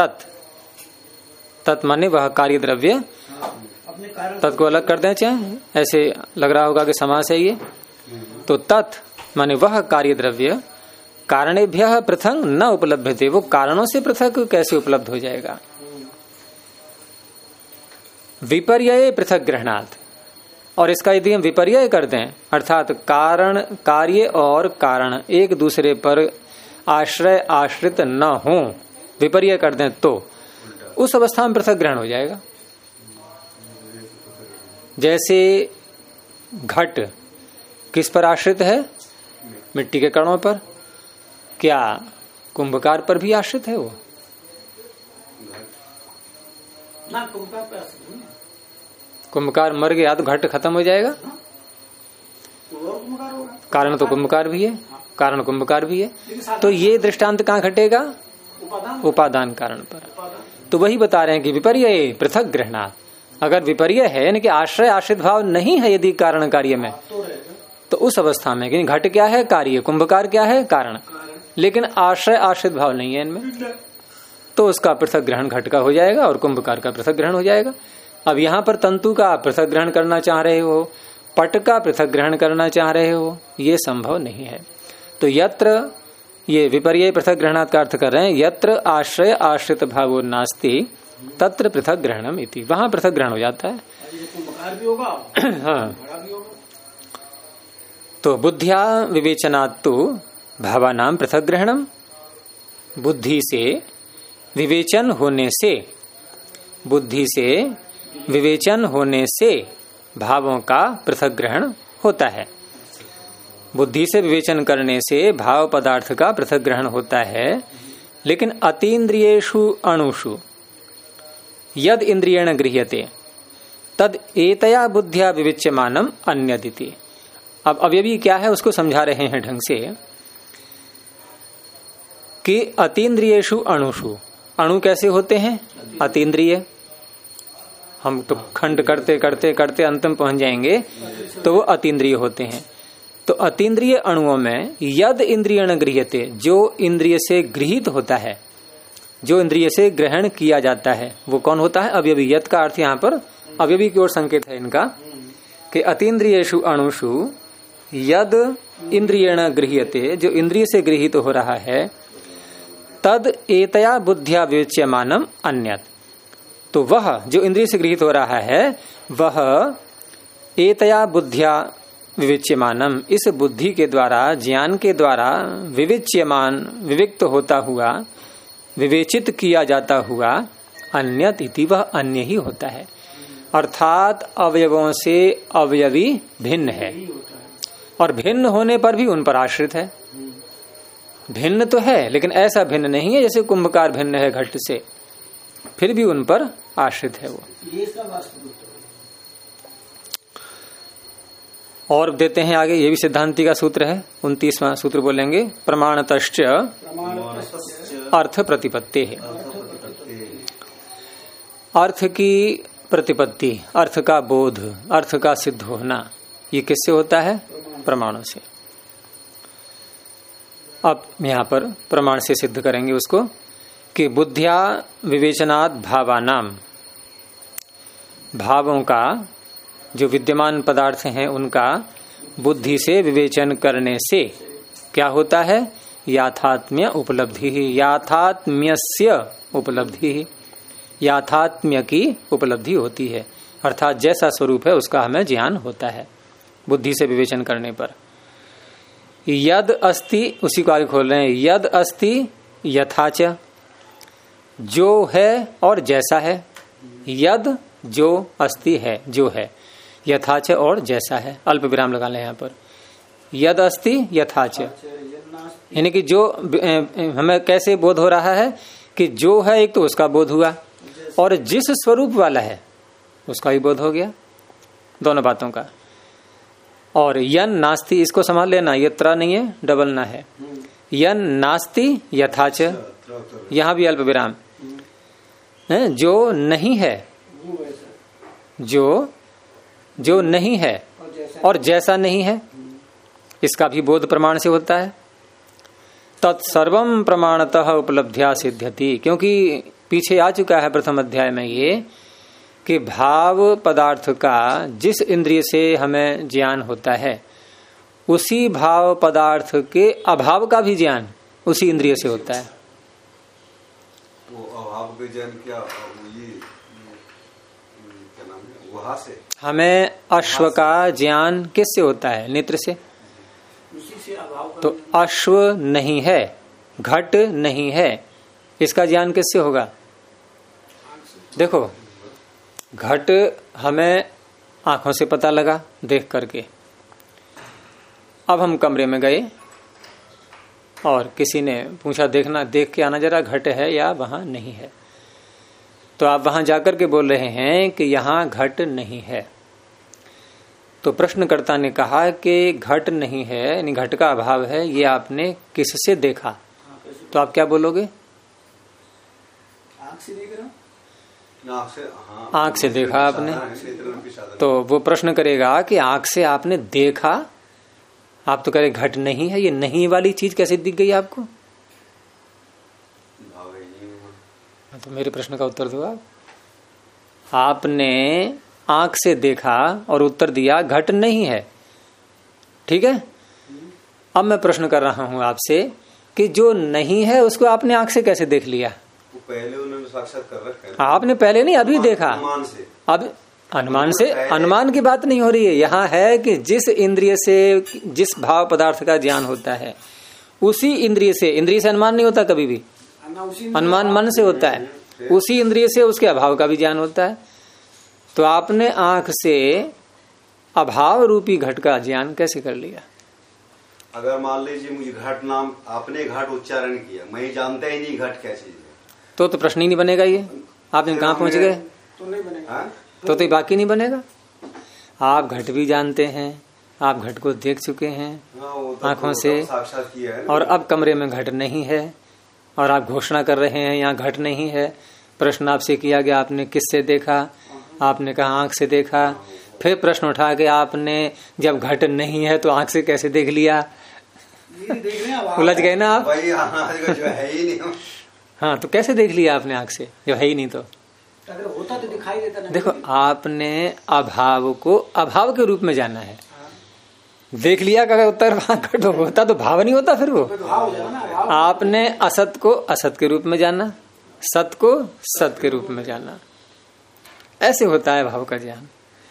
तत् माने वह कार्य द्रव्य, तत् को अलग कर दें, चाहे ऐसे लग रहा होगा कि समास है ये, तो तत् माने वह कार्य द्रव्य कारणेभ्यः पृथंग न उपलभ्यते, वो कारणों से पृथक कैसे उपलब्ध हो जाएगा। विपर्यय पृथक ग्रहणात्, और इसका यदि हम विपर्यय कर दें, अर्थात कारण कार्य और कारण एक दूसरे पर आश्रय आश्रित न हो, विपर्यय कर दें तो उस अवस्था में पृथक ग्रहण हो जाएगा। जैसे घट किस पर आश्रित है? मिट्टी के कणों पर। क्या कुंभकार पर भी आश्रित है वो? ना, कुंभकार पर आश्रित नहीं। कुंभकार मर गया तो घट खत्म हो जाएगा। कारण तो कुंभकार भी है, कारण कुंभकार भी है, तो ये दृष्टांत कहाँ घटेगा? उपादान कारण पर। तो वही बता रहे हैं कि विपर्यय पृथक ग्रहणात्, अगर विपर्यय है यानी कि आश्रय आश्रित भाव नहीं है यदि कारण कार्य में, तो उस अवस्था में कि घट क्या है? कार्य, कुंभकार क्या है? कारण, लेकिन आश्रय आश्रित भाव नहीं है इनमें, तो उसका पृथक ग्रहण घट का हो जाएगा और कुंभकार का पृथक ग्रहण हो जाएगा। अब यहाँ पर तंतु का पृथक ग्रहण करना चाह रहे हो, पट का पृथक ग्रहण करना चाह रहे हो, ये संभव नहीं है। तो यत्र, ये विपर्यय पृथक ग्रहणात् का अर्थ कर रहे हैं, यत्र आश्रय आश्रित भावो नास्ति तत्र पृथक ग्रहणम इति, वहां पृथक ग्रहण हो जाता है। भी होगा। हाँ, तो बुद्धिया विवेचनात् तो भावानाम पृथक ग्रहणम, बुद्धि से विवेचन होने से, बुद्धि से विवेचन होने से भावों का पृथक ग्रहण होता है। बुद्धि से विवेचन करने से भाव पदार्थ का पृथक ग्रहण होता है, लेकिन अतीन्द्रियेषु अणुषु यद इंद्रियेण गृह्यते तद एतया बुद्धिया विविच्यमानम अन्यदिति। अब अवयवी क्या है उसको समझा रहे हैं ढंग से कि अतीन्द्रियेषु अणुषु, अणु कैसे होते हैं? अतीन्द्रिय। हम तो खंड करते करते करते अंतिम पहुंच जाएंगे तो वो अतीन्द्रिय होते हैं। तो अतीन्द्रिय अणुओं में यद इंद्रियण गृह्यते, जो इंद्रिय से गृहीत होता है, जो इंद्रिय से ग्रहण किया जाता है, वो कौन होता है? अवयवी। यद का अर्थ यहाँ पर अवयवी की ओर संकेत है इनका कि अतीन्द्रियेषु अणुषु यद इंद्रियण गृह्यते, जो इंद्रिय से गृहीत हो रहा है, तद एतया बुद्धिया विवेच्यमानम अन्यत्, तो वह जो इंद्रिय से गृहीत हो रहा है वह एतया बुद्धिया विविच्यमानम, इस बुद्धि के द्वारा, ज्ञान के द्वारा विविच्यमान, विविक्त होता हुआ, विवेचित किया जाता हुआ, अन्यत इति, वह अन्य ही होता है। अर्थात अवयवों से अवयवी भिन्न है, और भिन्न होने पर भी उन पर आश्रित है। भिन्न तो है लेकिन ऐसा भिन्न नहीं है जैसे कुंभकार भिन्न है घट से, फिर भी उन पर आश्रित है वो। और देते हैं आगे, ये भी सिद्धांति का सूत्र है, 29वां सूत्र बोलेंगे, प्रमाणतश्च अर्थ प्रतिपत्ति है। अर्थ की प्रतिपत्ति, अर्थ का बोध, अर्थ का सिद्ध होना, ये किससे होता है? प्रमाणों से। अब यहां पर प्रमाण से सिद्ध करेंगे उसको कि बुद्धिया विवेचनात् भावानाम, भावों का जो विद्यमान पदार्थ हैं उनका बुद्धि से विवेचन करने से क्या होता है? याथात्म्य उपलब्धि ही, याथात्म्यस्य उपलब्धि ही, याथात्म्य की उपलब्धि होती है, अर्थात जैसा स्वरूप है उसका हमें ज्ञान होता है बुद्धि से विवेचन करने पर। यद अस्ति, उसी को आगे खोल रहे हैं, यद अस्ति यथाच, जो है और जैसा है, यद जो अस्ति है, जो है, यथाच और जैसा है, अल्प विराम लगा लें यहाँ पर, यद अस्ति यथाच, यानी कि जो हमें कैसे बोध हो रहा है कि जो है एक तो उसका बोध हुआ, और जिस स्वरूप वाला है उसका ही बोध हो गया, दोनों बातों का। और यन नास्ति, इसको संभाल लेना, ये त्र नहीं है, डबल ना है, यन नास्ति यथाच, यहां भी अल्प विराम, जो नहीं है, जो नहीं है और जैसा नहीं है, इसका भी बोध प्रमाण से होता है। तत्सर्वम प्रमाणतः उपलब्ध्या सिद्ध्यति, क्योंकि पीछे आ चुका है प्रथम अध्याय में ये कि भाव पदार्थ का जिस इंद्रिय से हमें ज्ञान होता है उसी भाव पदार्थ के अभाव का भी ज्ञान उसी इंद्रिय से होता है। वो अभाव के ज्ञान क्या नाम है, वहां से हमें अश्व का ज्ञान किससे होता है? नेत्र से। उसी से अभाव का तो अश्व नहीं है, घट नहीं है, इसका ज्ञान किससे होगा? देखो, घट हमें आंखों से पता लगा देख करके। अब हम कमरे में गए और किसी ने पूछा देखना, देख के आना जरा घट है या वहां नहीं है। तो आप वहां जाकर के बोल रहे हैं कि यहां घट नहीं है। तो प्रश्नकर्ता ने कहा कि घट नहीं है, यानी घट का अभाव है, ये आपने किससे देखा? तो आप क्या बोलोगे? आंख से देख रहा हूं। आंख से देखा आपने, तो वो प्रश्न करेगा कि आंख से आपने देखा, आप तो कह रहे घट नहीं है, ये नहीं वाली चीज कैसे दिख गई आपको? तो मेरे प्रश्न का उत्तर दो आप। आपने आंख से देखा और उत्तर दिया घट नहीं है, ठीक है। अब मैं प्रश्न कर रहा हूं आपसे कि जो नहीं है उसको आपने आंख से कैसे देख लिया? पहले उन्होंने साक्षात कर रखा है। आपने पहले नहीं, अभी देखा। अनुमान से। अब अनुमान से, अनुमान की बात नहीं हो रही है, यहाँ है कि जिस इंद्रिय से जिस भाव पदार्थ का ज्ञान होता है उसी इंद्रिय से अनुमान नहीं होता कभी भी, अनुमान मन से होता है, उसी इंद्रिय से उसके अभाव का भी ज्ञान होता है। तो आपने आंख से अभाव रूपी घट का ज्ञान कैसे कर लिया? अगर मान लीजिए मुझे घट नाम, आपने घट उच्चारण किया, मैं जानता ही नहीं घट क्या चीज है, तो प्रश्न ही नहीं बनेगा। ये आपने कहाँ पहुंच गए? तो नहीं बनेगा। तो बाकी नहीं बनेगा। आप घट भी जानते हैं, आप घट को देख चुके हैं आंखों से, साक्षात किया है, और अब कमरे में घट नहीं है और आप घोषणा कर रहे हैं यहाँ घट नहीं है। प्रश्न आपसे किया गया, आपने किससे देखा? आपने कहा आंख से देखा। फिर प्रश्न उठा के आपने जब घट नहीं है तो आंख से कैसे देख लिया? उलझ गए ना आप। जो है ही नहीं। हाँ, तो कैसे देख लिया आपने आंख से जब है ही नहीं? तो अगर होता तो दिखाई देता ना। देखो, आपने अभाव को अभाव के रूप में जाना है। देख लिया का उत्तर घट होता तो भाव नहीं होता, फिर वो आपने असत को असत के रूप में जाना, सत को सत के रूप में जाना। ऐसे होता है भाव का ज्ञान।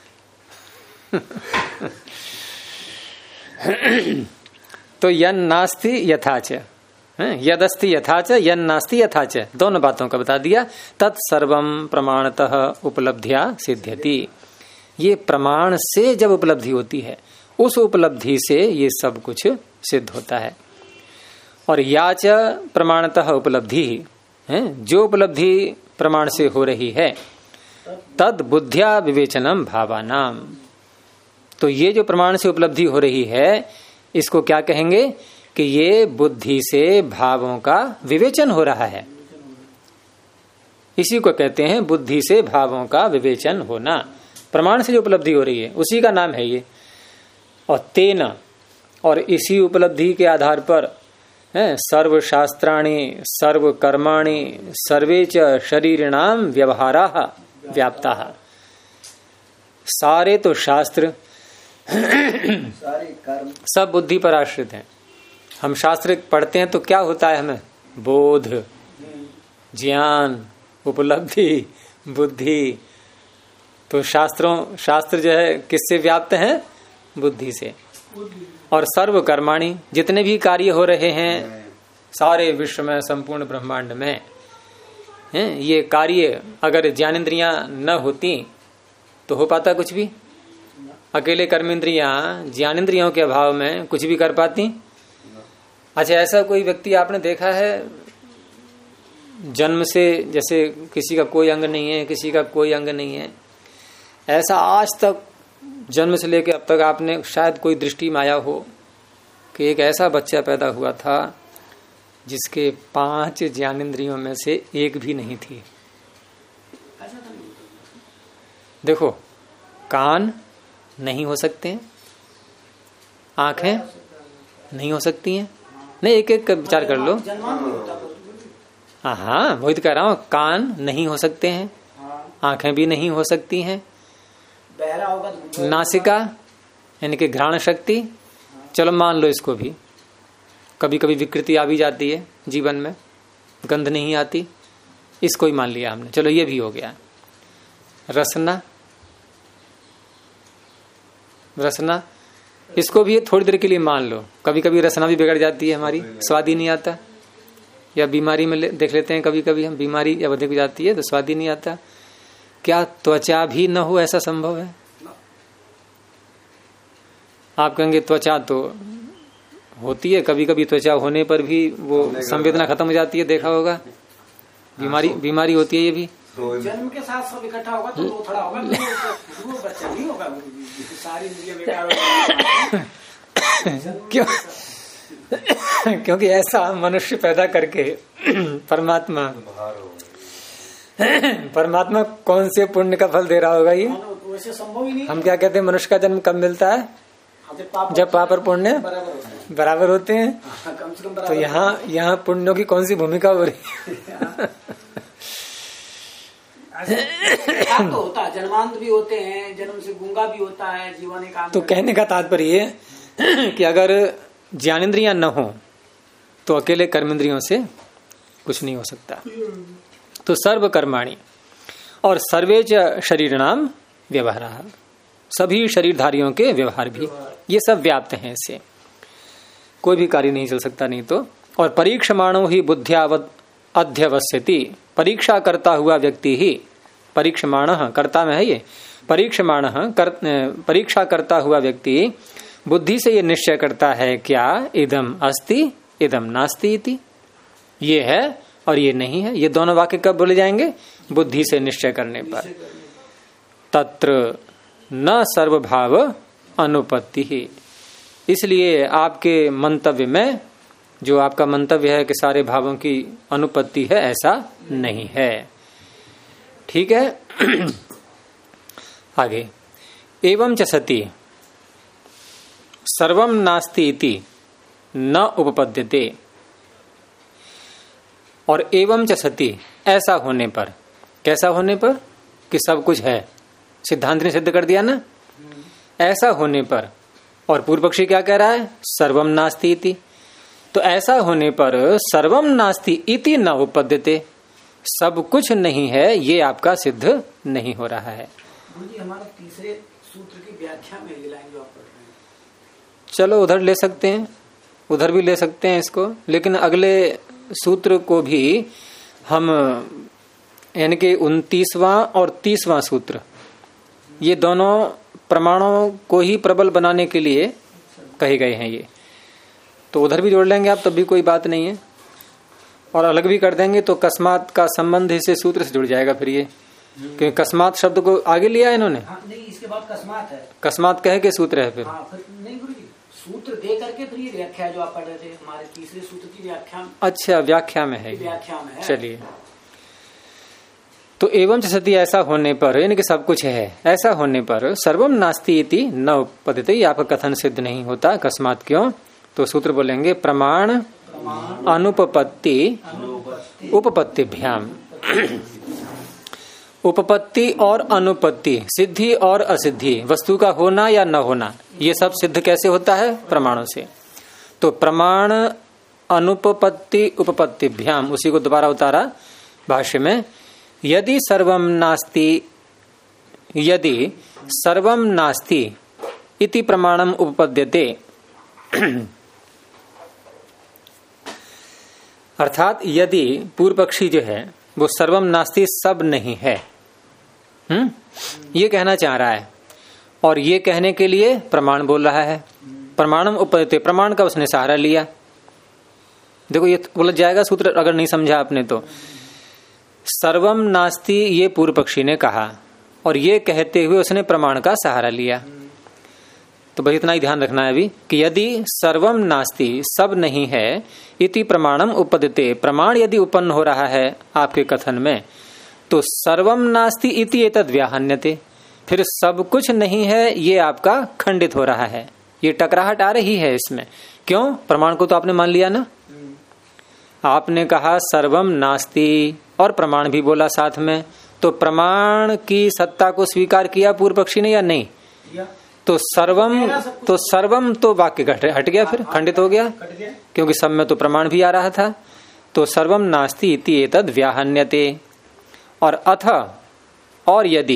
तो यन नास्ति यथाच, यदस्ति यथाच यन नास्ति यथाच, दोनों बातों का बता दिया। तत्सर्वम प्रमाणतः उपलब्धिया सिद्ध्यति, ये प्रमाण से जब उपलब्धि होती है उस उपलब्धि से ये सब कुछ सिद्ध होता है। और याच प्रमाणतः उपलब्धि है, जो उपलब्धि प्रमाण से हो रही है, तद बुद्धिया विवेचनम भावानाम, तो ये जो प्रमाण से उपलब्धि हो रही है इसको क्या कहेंगे कि ये बुद्धि से भावों का विवेचन हो रहा है। इसी को कहते हैं बुद्धि से भावों का विवेचन होना। प्रमाण से जो उपलब्धि हो रही है उसी का नाम है ये। और तेना, और इसी उपलब्धि के आधार पर सर्व शास्त्राणि सर्व कर्माणि सर्वे च शरीरिणाम व्यवहाराः व्याप्ताः, सारे तो शास्त्र सारे कर्म सब बुद्धि पर आश्रित हैं। हम शास्त्र पढ़ते हैं तो क्या होता है हमें? बोध, ज्ञान, उपलब्धि, बुद्धि। तो शास्त्र जो है किससे व्याप्त है? बुद्धि से। और सर्व कर्माणि, जितने भी कार्य हो रहे हैं सारे विश्व में, संपूर्ण ब्रह्मांड में, ये कार्य अगर ज्ञानेन्द्रियां न होती तो हो पाता कुछ भी? अकेले कर्मेंद्रियां ज्ञानेन्द्रियों के अभाव में कुछ भी कर पाती? अच्छा, ऐसा कोई व्यक्ति आपने देखा है जन्म से, जैसे किसी का कोई अंग नहीं है, किसी का कोई अंग नहीं है, ऐसा आज तक जन्म से लेकर अब तक आपने शायद कोई दृष्टि में आया हो कि एक ऐसा बच्चा पैदा हुआ था जिसके 5 ज्ञानेंद्रियों में से एक भी नहीं थी? देखो, कान नहीं हो सकते हैं, आंखें नहीं हो सकती हैं, नहीं एक एक विचार कर लो। हाँ वही तो कह रहा हूँ, कान नहीं हो सकते हैं, आंखें भी नहीं हो सकती हैं, नासिका यानी कि घ्राण शक्ति, चलो मान लो इसको भी, कभी कभी विकृति आ भी जाती है जीवन में, गंध नहीं आती, इसको ही मान लिया हमने, चलो ये भी हो गया। रसना, रसना इसको भी थोड़ी देर के लिए मान लो, कभी कभी रसना भी बिगड़ जाती है हमारी, स्वाद ही नहीं आता, या बीमारी में देख लेते हैं कभी कभी हम, बीमारी या अधिक हो जाती है तो स्वाद ही नहीं आता। क्या त्वचा भी न हो, ऐसा संभव है? आप कहेंगे त्वचा तो होती है, कभी कभी त्वचा होने पर भी वो संवेदना खत्म हो जाती है, देखा होगा, बीमारी होती है ये भी। जन्म के साथ सब इकट्ठा होगा तो थोड़ा होगा, वो बच्चा नहीं होगा, सारी क्यों? क्योंकि ऐसा मनुष्य पैदा करके परमात्मा कौन से पुण्य का फल दे रहा होगा ये? वैसे संभव ही नहीं। हम क्या कहते हैं, मनुष्य का जन्म कब मिलता है? जब पाप और पुण्य बराबर होते हैं। कम से कम तो यहाँ पुण्यों की कौन सी भूमिका हो रही है? तो होता है, जन्मांत भी होते हैं, जन्म से गूंगा भी होता है, जीवन एक। तो कहने का तात्पर्य ये कि अगर ज्ञानेंद्रियां न हो तो अकेले कर्मेंद्रियों से कुछ नहीं हो सकता। तो सर्व कर्माणि और सर्वे च शरीरणाम व्यवहार, सभी शरीरधारियों के व्यवहार भी ये सब व्याप्त हैं, इससे कोई भी कार्य नहीं चल सकता नहीं तो। और परीक्षमाणो ही बुद्ध्यावद अध्यवस्यति, परीक्षा करता हुआ व्यक्ति ही, परीक्षमाण कर्ता में है ये, परीक्षा करता हुआ व्यक्ति बुद्धि से ये निश्चय करता है, क्या इदम अस्ति इदम नास्ति इति, ये है और ये नहीं है। ये दोनों वाक्य कब बोले जाएंगे? बुद्धि से निश्चय करने पर। तत्र न सर्वभाव अनुपत्ति ही, इसलिए आपके मंतव्य में, जो आपका मंतव्य है कि सारे भावों की अनुपत्ति है, ऐसा नहीं है। ठीक है। आगे, एवं च सति सर्वम नास्ति इति न उपपद्यते, और एवं च सति ऐसा होने पर, कैसा होने पर कि सब कुछ है, सिद्धांत ने सिद्ध कर दिया ना, ऐसा होने पर। और पूर्व पक्षी क्या कह रहा है? सर्वम नास्ति इति। तो ऐसा होने पर सर्वम नास्ति इति न उपपद्यते, सब कुछ नहीं है, ये आपका सिद्ध नहीं हो रहा है। हमारा तीसरे सूत्र की व्याख्या में ये लाइन जो आप पढ़ रहे हैं, चलो उधर ले सकते हैं, उधर भी ले सकते हैं इसको, लेकिन अगले सूत्र को भी हम, यानी कि 29वां और 30वां सूत्र, ये दोनों प्रमाणों को ही प्रबल बनाने के लिए कहे गए हैं ये, तो उधर भी जोड़ लेंगे आप, तब भी कोई बात नहीं है। और अलग भी कर देंगे तो कस्मात का संबंध इसे सूत्र से जुड़ जाएगा फिर ये, क्योंकि कस्मात शब्द को आगे लिया है इन्होंने। नहीं, इसके बाद कस्मात है, कस्मात कहे के सूत्र है फिर। फिर नहीं गुरु जी, सूत्र दे करके फिर ये व्याख्या जो आप पढ़ रहे थे, हमारे तीसरे सूत्र की व्याख्या। अच्छा, व्याख्या में है, व्याख्या में है। चलिए, तो एवं च सति ऐसा होने पर, यानी कि सब कुछ है, ऐसा होने पर सर्वम नास्ति इति न उपपद्यते, आपका कथन सिद्ध नहीं होता। अकस्मात क्यों? तो सूत्र बोलेंगे प्रमाण अनुपपत्ति उपपत्तिभ्याम। उपपत्ति और अनुपत्ति, सिद्धि और असिद्धि, वस्तु का होना या न होना, ये सब सिद्ध कैसे होता है? प्रमाणों से। तो प्रमाण अनुपपत्ति उपपत्तिभ्याम, उसी को दोबारा उतारा भाष्य में, यदि सर्वम नास्ति इति प्रमाणम उपपद्यते, अर्थात यदि पूर्व पक्षी जो है वो सर्वम नास्ति सब नहीं है, ये कहना चाह रहा है, और ये कहने के लिए प्रमाण बोल रहा है, प्रमाणम उपपद्यते, प्रमाण का उसने सहारा लिया। देखो ये उलझ जाएगा सूत्र अगर नहीं समझा आपने तो। सर्वम नास्ति ये पूर्व पक्षी ने कहा, और ये कहते हुए उसने प्रमाण का सहारा लिया। तो बस इतना ही ध्यान रखना है अभी कि यदि सर्वम नास्ति सब नहीं है इति प्रमाणम उपपद्यते, प्रमाण यदि उत्पन्न हो रहा है आपके कथन में, तो सर्वम नास्ति इति एतद् व्याहन्यते, फिर सब कुछ नहीं है ये आपका खंडित हो रहा है, ये टकराहट आ रही है इसमें। क्यों? प्रमाण को तो आपने मान लिया ना, आपने कहा सर्वम नास्ति और प्रमाण भी बोला साथ में, तो प्रमाण की सत्ता को स्वीकार किया पूर्व पक्षी ने या नहीं? तो सर्वम तो वाक्य हट गया, फिर खंडित हो गया, क्योंकि सब में तो प्रमाण भी आ रहा था। तो सर्वम नास्ति इति एतद् व्याहन्यते। और अथ और यदि,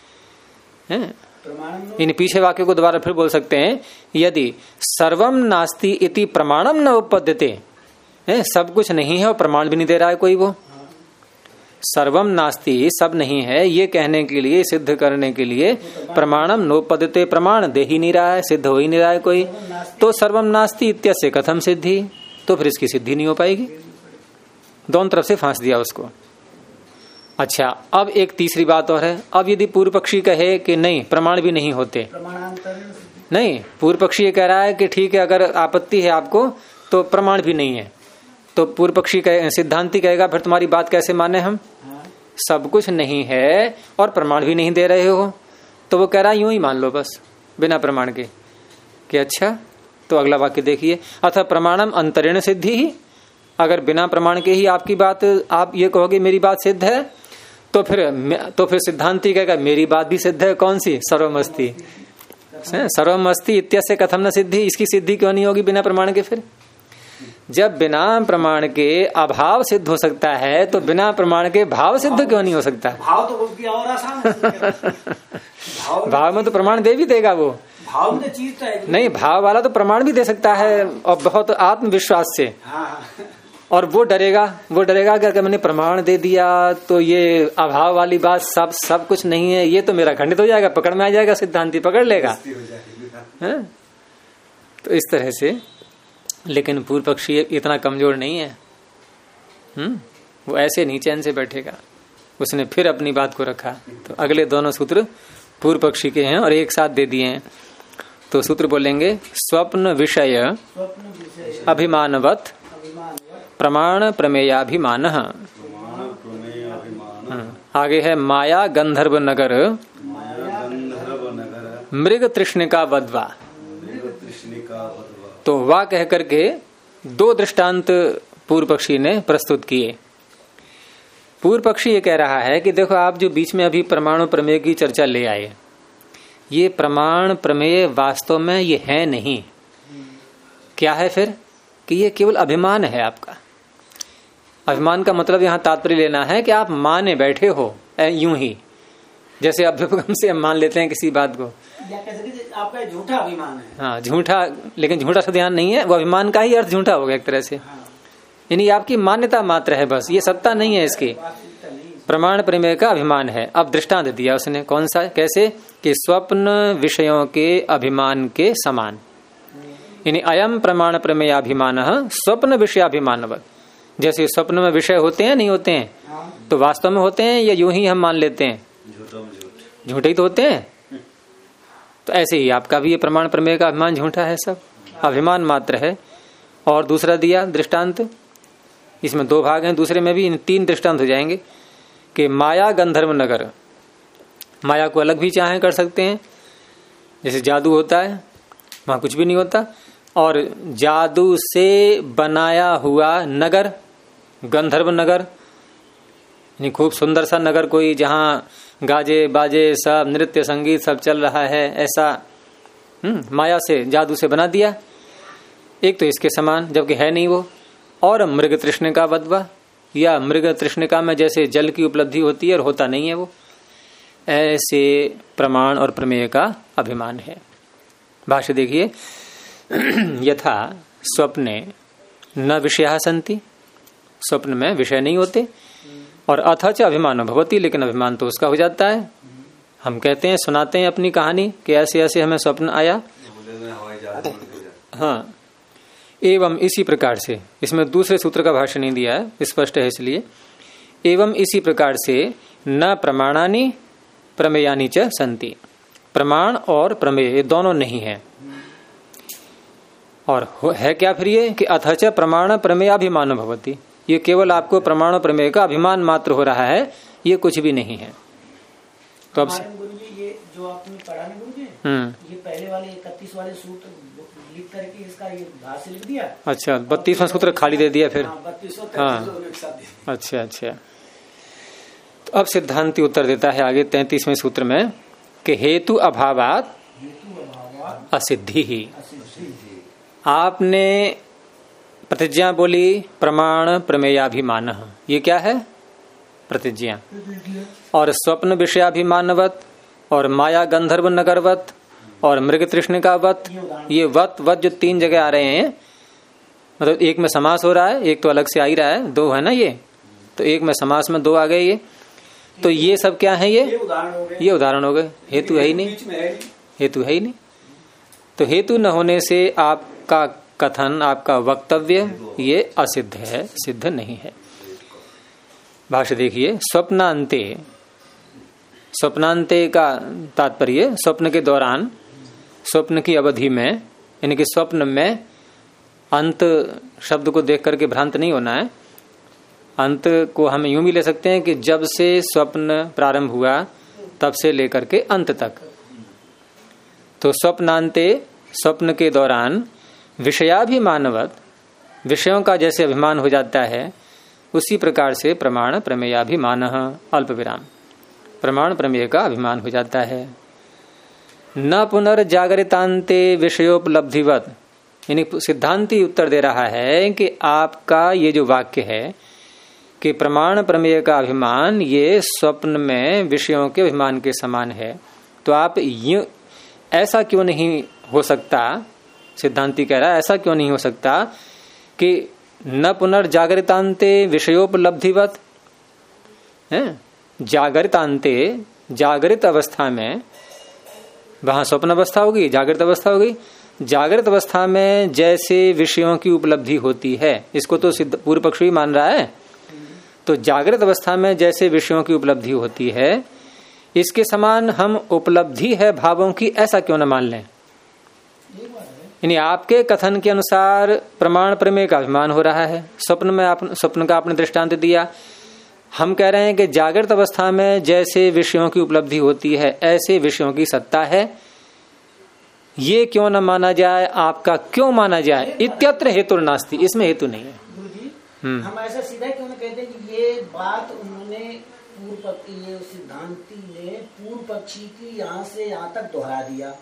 इन पीछे वाक्य को दोबारा फिर बोल सकते हैं, यदि सर्वम नास्ति इति प्रमाणम न उपपद्यते, सब कुछ नहीं है और प्रमाण भी नहीं दे रहा है कोई, वो सर्वम नास्ति सब नहीं है ये कहने के लिए, सिद्ध करने के लिए प्रमाणम नोपद्यते, प्रमाण दे ही नहीं रहा है, सिद्ध हो ही नहीं रहा है कोई, तो सर्वम नास्ति इत्यस्य कथम सिद्धि, तो फिर इसकी सिद्धि नहीं हो पाएगी। दोनों तरफ से फांस दिया उसको। अच्छा, अब एक तीसरी बात और है। अब यदि पूर्व पक्षी कहे कि नहीं प्रमाण भी नहीं होते, नहीं, पूर्व पक्षी ये कह रहा है कि ठीक है अगर आपत्ति है आपको तो प्रमाण भी नहीं है, तो पूर्व पक्षी सिद्धांति कहेगा फिर तुम्हारी बात कैसे माने हम, सब कुछ नहीं है और प्रमाण भी नहीं दे रहे हो, तो वो कह रहा है यूं ही मान लो बस बिना प्रमाण के, कि अच्छा। तो अगला वाक्य देखिए, अथ प्रमाणम अंतरेण सिद्धि ही, अगर बिना प्रमाण के ही आपकी बात, आप ये कहोगे मेरी बात सिद्ध है, तो फिर सिद्धांति कहेगा मेरी बात भी सिद्ध है, कौन सी, सर्वमस्ति, सर्वमस्ति इत्यस्य कथम न सिद्धि, इसकी सिद्धि क्यों नहीं होगी बिना प्रमाण के? फिर जब बिना प्रमाण के अभाव सिद्ध हो सकता है तो बिना प्रमाण के भाव सिद्ध क्यों नहीं हो सकता? भाव तो और आसान है। भाव में तो प्रमाण दे भी देगा वो, भाव में चीज तो है नहीं, भाव वाला तो प्रमाण भी दे सकता है और बहुत आत्मविश्वास से। और वो डरेगा कि अगर मैंने प्रमाण दे दिया तो ये अभाव वाली बात सब कुछ नहीं है, ये तो मेरा खंडित हो जाएगा, पकड़ में आ जाएगा, सिद्धांति पकड़ लेगा। तो इस तरह से, लेकिन पूर्व पक्षी इतना कमजोर नहीं है, वो ऐसे नहीं चैन से बैठेगा, उसने फिर अपनी बात को रखा। तो अगले दोनों सूत्र पूर्व पक्षी के हैं और एक साथ दे दिए हैं। तो सूत्र बोलेंगे, स्वप्न विषय अभिमानवत प्रमाण प्रमेयाभिमान। आगे है माया गंधर्व नगर मृग तृष्णिका वद्वा। तो वाह कह करके दो दृष्टांत पूर्व पक्षी ने प्रस्तुत किए। पूर्व पक्षी ये कह रहा है कि देखो आप जो बीच में अभी प्रमाण प्रमेय की चर्चा ले आए, ये प्रमाण प्रमेय वास्तव में ये है नहीं। क्या है फिर? कि ये केवल अभिमान है आपका। अभिमान का मतलब यहाँ तात्पर्य लेना है कि आप माने बैठे हो यूं ही, जैसे अभ्युपगम से हम मान लेते हैं किसी बात को, आपका झूठा अभिमान है। हाँ झूठा, लेकिन झूठा से ध्यान नहीं है, वो अभिमान का ही अर्थ झूठा हो गया एक तरह से। यानी आपकी मान्यता मात्र है बस, ये सत्ता नहीं है इसकी। प्रमाण प्रमेय का अभिमान है। अब दृष्टांत दिया उसने, कौन सा, कैसे, कि स्वप्न विषयों के अभिमान के समान। यानी अयम प्रमाण प्रमेयाभिमान स्वप्न विषयाभिमानवत। जैसे स्वप्न में विषय होते हैं नहीं होते हैं, तो वास्तव में होते हैं या यूं ही हम मान लेते हैं? झूठे ही तो होते हैं। तो ऐसे ही आपका भी ये प्रमाण प्रमेय का अभिमान झूठा है, सब अभिमान मात्र है। और दूसरा दिया दृष्टांत, इसमें दो भाग हैं, दूसरे में भी इन तीन दृष्टांत हो जाएंगे कि माया गंधर्व नगर। माया को अलग भी चाहे कर सकते हैं, जैसे जादू होता है वहां कुछ भी नहीं होता, और जादू से बनाया हुआ नगर गंधर्व नगर, यानी खूब सुंदर सा नगर, कोई जहां गाजे बाजे सब नृत्य संगीत सब चल रहा है, ऐसा माया से जादू से बना दिया। एक तो इसके समान, जबकि है नहीं वो। और मृग तृष्णिका वद्वा, या मृग तृष्णिका में जैसे जल की उपलब्धि होती है और होता नहीं है वो, ऐसे प्रमाण और प्रमेय का अभिमान है। भाष्य देखिए, यथा स्वप्ने न विषया सन्ति, स्वप्न में विषय नहीं होते, और अथच अभिमान भवती, लेकिन अभिमान तो उसका हो जाता है। हम कहते हैं, सुनाते हैं अपनी कहानी कि ऐसे ऐसे हमें स्वप्न आया। हाँ, एवं इसी प्रकार से, इसमें दूसरे सूत्र का भाष्य नहीं दिया है, स्पष्ट है इसलिए, एवं इसी प्रकार से न प्रमाणानि प्रमेयानि च सन्ति, प्रमाण और प्रमेय दोनों नहीं है। और है क्या फिर ये कि अथच प्रमाण प्रमेयाभिमान भवति, ये केवल आपको प्रमाण प्रमेय का अभिमान मात्र हो रहा है, ये कुछ भी नहीं है। तो अब गुरु जी ये जो आपने पढ़ा नहीं गुरु जी, ये पहले वाले 31 वाले सूत्र लिख करके इसका ये भाष्य लिख दिया। अच्छा, 32वां सूत्र खाली दे दिया फिर। 32 अच्छा अच्छा। तो अब सिद्धांति उत्तर देता है आगे 33वें सूत्र में कि हेतु अभावात असिद्धि ही। आपने प्रतिज्ञा बोली प्रमाण प्रमेयाभिमान, ये क्या है? प्रतिज्ञा। और स्वप्न विषयाभिमानवत और माया गंधर्व नगरवत और मृग तृष्णिकावत, ये वत वत जो 3 जगह आ रहे हैं, मतलब एक में समास हो रहा है, एक तो अलग से आ ही रहा है, 2 है ना ये, तो एक में समास में 2 आ गए ये, तो ये सब क्या है? ये उदाहरण हो गए, हेतु है ही नहीं, हेतु है ही नहीं। तो हेतु न होने से आपका कथन, आपका वक्तव्य ये असिद्ध है, सिद्ध नहीं है। भाष्य देखिए, स्वप्नांते, स्वप्नांते का तात्पर्य स्वप्न के दौरान, स्वप्न की अवधि में, यानी कि स्वप्न में अंत शब्द को देख करके भ्रांत नहीं होना है। अंत को हम यूं भी ले सकते हैं कि जब से स्वप्न प्रारंभ हुआ तब से लेकर के अंत तक। तो स्वप्नांते, स्वप्न के दौरान, विषयाभिमानवत, विषयों का जैसे अभिमान हो जाता है, उसी प्रकार से प्रमाण प्रमेयाभिमान, अल्प विराम, प्रमाण प्रमेय का अभिमान हो जाता है। न पुनर्जागरितांते विषयोपलब्धिवत, यानी सिद्धांति उत्तर दे रहा है कि आपका ये जो वाक्य है कि प्रमाण प्रमेय का अभिमान ये स्वप्न में विषयों के अभिमान के समान है, तो आप यूं ऐसा क्यों नहीं हो सकता, सिद्धांति कह रहा है ऐसा क्यों नहीं हो सकता कि न पुनर्जागरितांते विषयोपलब्धिवत है, जागरितांते, जागृत अवस्था में, वहां स्वप्न अवस्था होगी, जागृत अवस्था होगी, जागृत अवस्था में जैसे विषयों की उपलब्धि होती है, इसको तो पूर्व पक्ष भी मान रहा है, तो जागृत अवस्था में जैसे विषयों की उपलब्धि होती है, इसके समान हम उपलब्धि है भावों की ऐसा क्यों न मान लें। यानी आपके कथन के अनुसार प्रमाण प्रमेय का अभिमान हो रहा है, स्वप्न में स्वप्न का आपने दृष्टांत दिया, हम कह रहे हैं कि जागृत अवस्था में जैसे विषयों की उपलब्धि होती है ऐसे विषयों की सत्ता है, ये क्यों न माना जाए, आपका क्यों माना जाए, इत्यत्र हेतु नास्ति, इसमें हेतु नहीं है। हम ऐसा सीधा क्यों न कहते हैं कि ये बात उन्होंने पूर्व पक्षी, ये सिद्धांति ने पूर्व पक्षी की यहाँ से यहाँ तक दोहरा दिया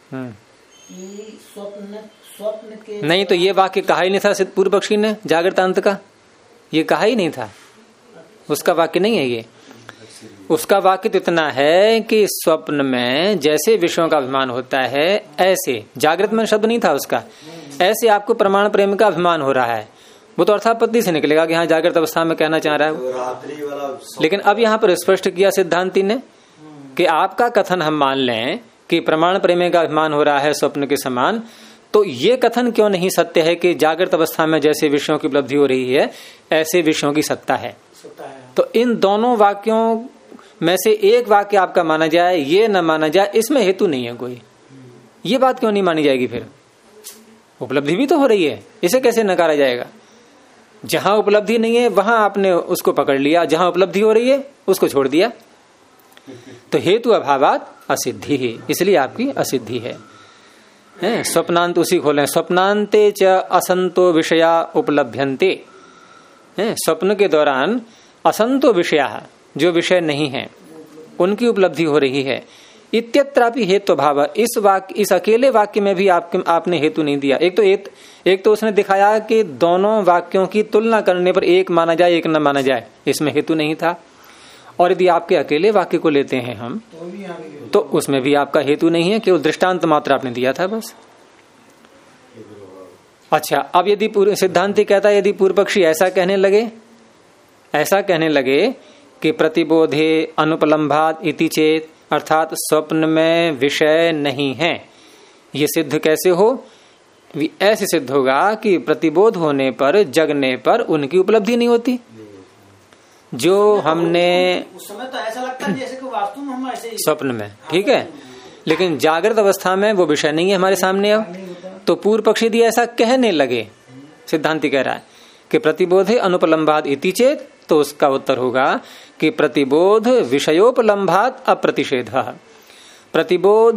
कि स्वप्न के नहीं, तो ये वाक्य कहा ही नहीं था पूर्व पक्षी ने, जागृतांत का ये कहा ही नहीं था, उसका वाक्य नहीं है ये। उसका वाक्य तो इतना है कि स्वप्न में जैसे विषयों का अभिमान होता है ऐसे, जागृत में शब्द नहीं था उसका, ऐसे आपको प्रमाण प्रेम का अभिमान हो रहा है, वो तो अर्थापत्ति से निकलेगा कि हाँ जागृत अवस्था में कहना चाह रहा है। लेकिन अब यहाँ पर स्पष्ट किया सिद्धांति ने कि आपका कथन हम मान लें कि प्रमाण प्रेम का अभिमान हो रहा है स्वप्न के समान, तो ये कथन क्यों नहीं सत्य है कि जागृत अवस्था में जैसे विषयों की उपलब्धि हो रही है ऐसे विषयों की सत्ता है। तो इन दोनों वाक्यों में से एक वाक्य आपका माना जाए, ये न माना जाए, इसमें हेतु नहीं है कोई। ये बात क्यों नहीं मानी जाएगी? फिर उपलब्धि भी तो हो रही है, इसे कैसे नकारा जाएगा? जहां उपलब्धि नहीं है वहां आपने उसको पकड़ लिया, जहां उपलब्धि हो रही है उसको छोड़ दिया, तो हेतु अभावात असिद्धि है, इसलिए आपकी असिद्धि है। स्वप्नांत उसी खोलें, स्वप्नांते च असंतो विषया उपलभ्यन्ते, स्वप्न के दौरान असंतो विषया, जो विषय नहीं है उनकी उपलब्धि हो रही है। इत्यत्रापि हेतु भाव, इस अकेले वाक्य में भी आपने हेतु नहीं दिया। एक तो उसने दिखाया कि दोनों वाक्यों की तुलना करने पर एक माना जाए एक न माना जाए, इसमें हेतु नहीं था। और यदि आपके अकेले वाक्य को लेते हैं हम तो उसमें भी आपका हेतु नहीं है, केवल दृष्टांत मात्र आपने दिया था बस। अच्छा, अब यदि सिद्धांति कहता है, यदि पूर्व पक्षी ऐसा कहने लगे कि प्रतिबोधे अनुपलम्भात इति चेत, अर्थात स्वप्न में विषय नहीं है, ये सिद्ध कैसे हो? ऐसे सिद्ध होगा कि प्रतिबोध होने पर, जगने पर उनकी उपलब्धि नहीं होती। जो हमने उस समय तो ऐसा लगता है जैसे कि वास्तव में हम ऐसे स्वप्न में, ठीक है, लेकिन जागृत अवस्था में वो विषय नहीं है हमारे सामने। अब तो पूर्व पक्षी यदि ऐसा कहने लगे, सिद्धांति कह रहा है कि प्रतिबोधे अनुपलम्भात इति चेत, तो उसका उत्तर होगा कि प्रतिबोध विषयोपलम्भात अप्रतिषेध, प्रतिबोध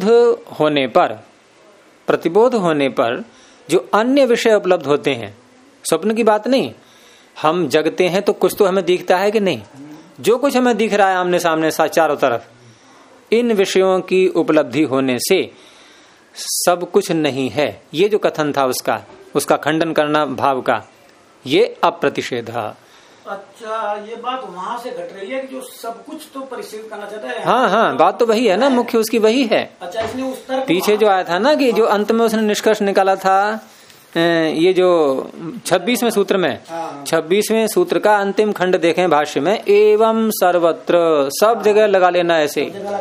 होने पर जो अन्य विषय उपलब्ध होते हैं, स्वप्न की बात नहीं, हम जगते हैं तो कुछ तो हमें दिखता है कि नहीं, जो कुछ हमें दिख रहा है आमने सामने चारों तरफ, इन विषयों की उपलब्धि होने से सब कुछ नहीं है, ये जो कथन था उसका खंडन करना भाव का, ये अप्रतिषेध। अच्छा, ये बात वहाँ से घट रही है कि जो सब कुछ तो परिच्छेद करना चाहता है। हाँ, बात तो वही है ना, मुख्य उसकी वही है। अच्छा, इसने उस तरह पीछे जो आया था ना कि जो अंत में उसने निष्कर्ष निकाला था, ये जो 26वें सूत्र में, 26वें सूत्र का अंतिम खंड देखें भाष्य में, एवं सर्वत्र, सब जगह लगा लेना ऐसे।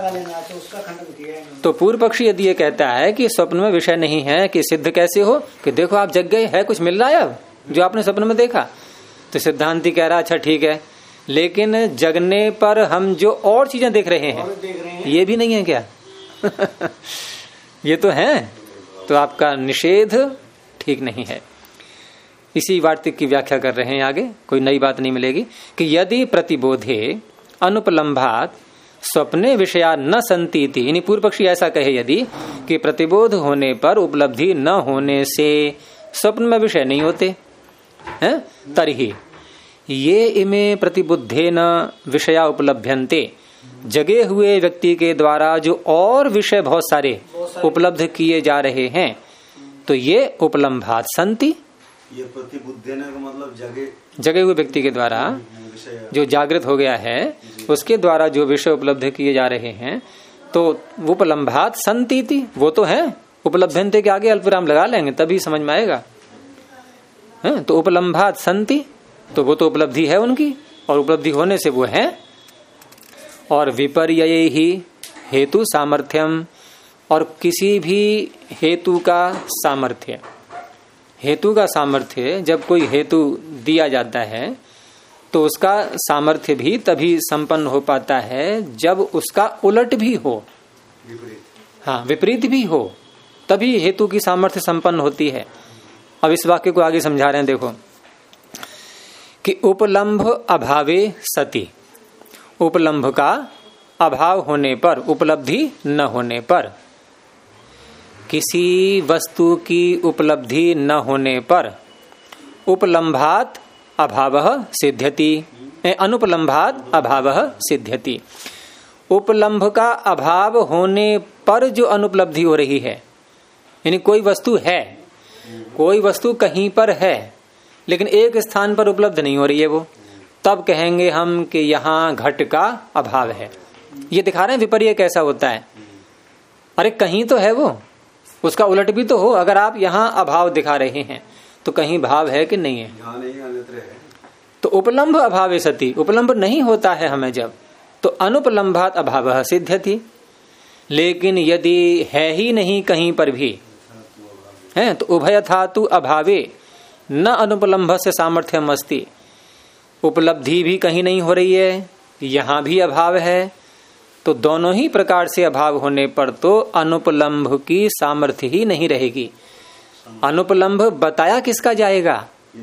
तो पूर्व पक्षी यदि ये कहता है कि स्वप्न में विषय नहीं है, कि सिद्ध कैसे हो, कि देखो आप जग गए, है कुछ मिल रहा है अब जो आपने स्वप्न में देखा, तो सिद्धांति कह रहा अच्छा ठीक है, लेकिन जगने पर हम जो और चीजें देख रहे हैं ये भी नहीं है क्या? ये तो है, तो आपका निषेध ठीक नहीं है। इसी वार्तिक की व्याख्या कर रहे हैं आगे, कोई नई बात नहीं मिलेगी, कि यदि प्रतिबोधे अनुपलम्भात स्वप्ने विषया न संतीति, यानी पूर्व पक्षी ऐसा कहे यदि कि प्रतिबोध होने पर उपलब्धि न होने से स्वप्न में विषय नहीं होते हैं, तर्हि ये इमे प्रतिबुद्धे न विषया उपलभ्यन्ते, जगे हुए व्यक्ति के द्वारा जो और विषय बहुत सारे उपलब्ध किए जा रहे हैं, तो ये उपलम्भात संति, ये प्रतिबुद्धे का मतलब जगे हुए व्यक्ति के द्वारा जो जागृत हो गया है उसके द्वारा जो विषय उपलब्ध किए जा रहे हैं, तो उपलम्भात संति, वो तो है, उपलब्धन्ते के आगे अल्पविराम लगा लेंगे तभी समझ में आएगा। तो उपलम्भात संति, तो वो तो उपलब्धि है उनकी, और उपलब्धि होने से वो है। और विपर्यये ही हेतु सामर्थ्यम, और किसी भी हेतु का सामर्थ्य, हेतु का सामर्थ्य, जब कोई हेतु दिया जाता है तो उसका सामर्थ्य भी तभी संपन्न हो पाता है जब उसका उलट भी हो, हाँ विपरीत भी हो, तभी हेतु की सामर्थ्य संपन्न होती है। अब इस वाक्य को आगे समझा रहे हैं, देखो कि उपलम्भ अभावे सति, उपलम्भ का अभाव होने पर, उपलब्धि न होने पर, किसी वस्तु की उपलब्धि न होने पर उपलम्भात अभावः सिद्ध्यति, अनुपलम्भात अभावः सिद्ध्यति। उपलम्भ का अभाव होने पर जो अनुपलब्धि हो रही है, यानी कोई वस्तु है, कोई वस्तु कहीं पर है लेकिन एक स्थान पर उपलब्ध नहीं हो रही है, वो तब कहेंगे हम कि यहाँ घट का अभाव है। ये दिखा रहे हैं विपर्य कैसा होता है। अरे कहीं तो है वो, उसका उलट भी तो हो। अगर आप यहाँ अभाव दिखा रहे हैं तो कहीं भाव है कि नहीं है? तो उपलम्भ अभावे सति, उपलम्भ नहीं होता है हमें जब, तो अनुपलम्भात अभावः सिद्ध्यति। लेकिन यदि है ही नहीं कहीं पर भी है तो उभयथातु अभावे न अनुपलम्भ से सामर्थ्यम अस्ति, उपलब्धि भी कहीं नहीं हो रही है, यहाँ भी अभाव है, तो दोनों ही प्रकार से अभाव होने पर तो अनुपलम्भ की सामर्थ्य ही नहीं रहेगी। अनुपलम्भ बताया किसका जाएगा?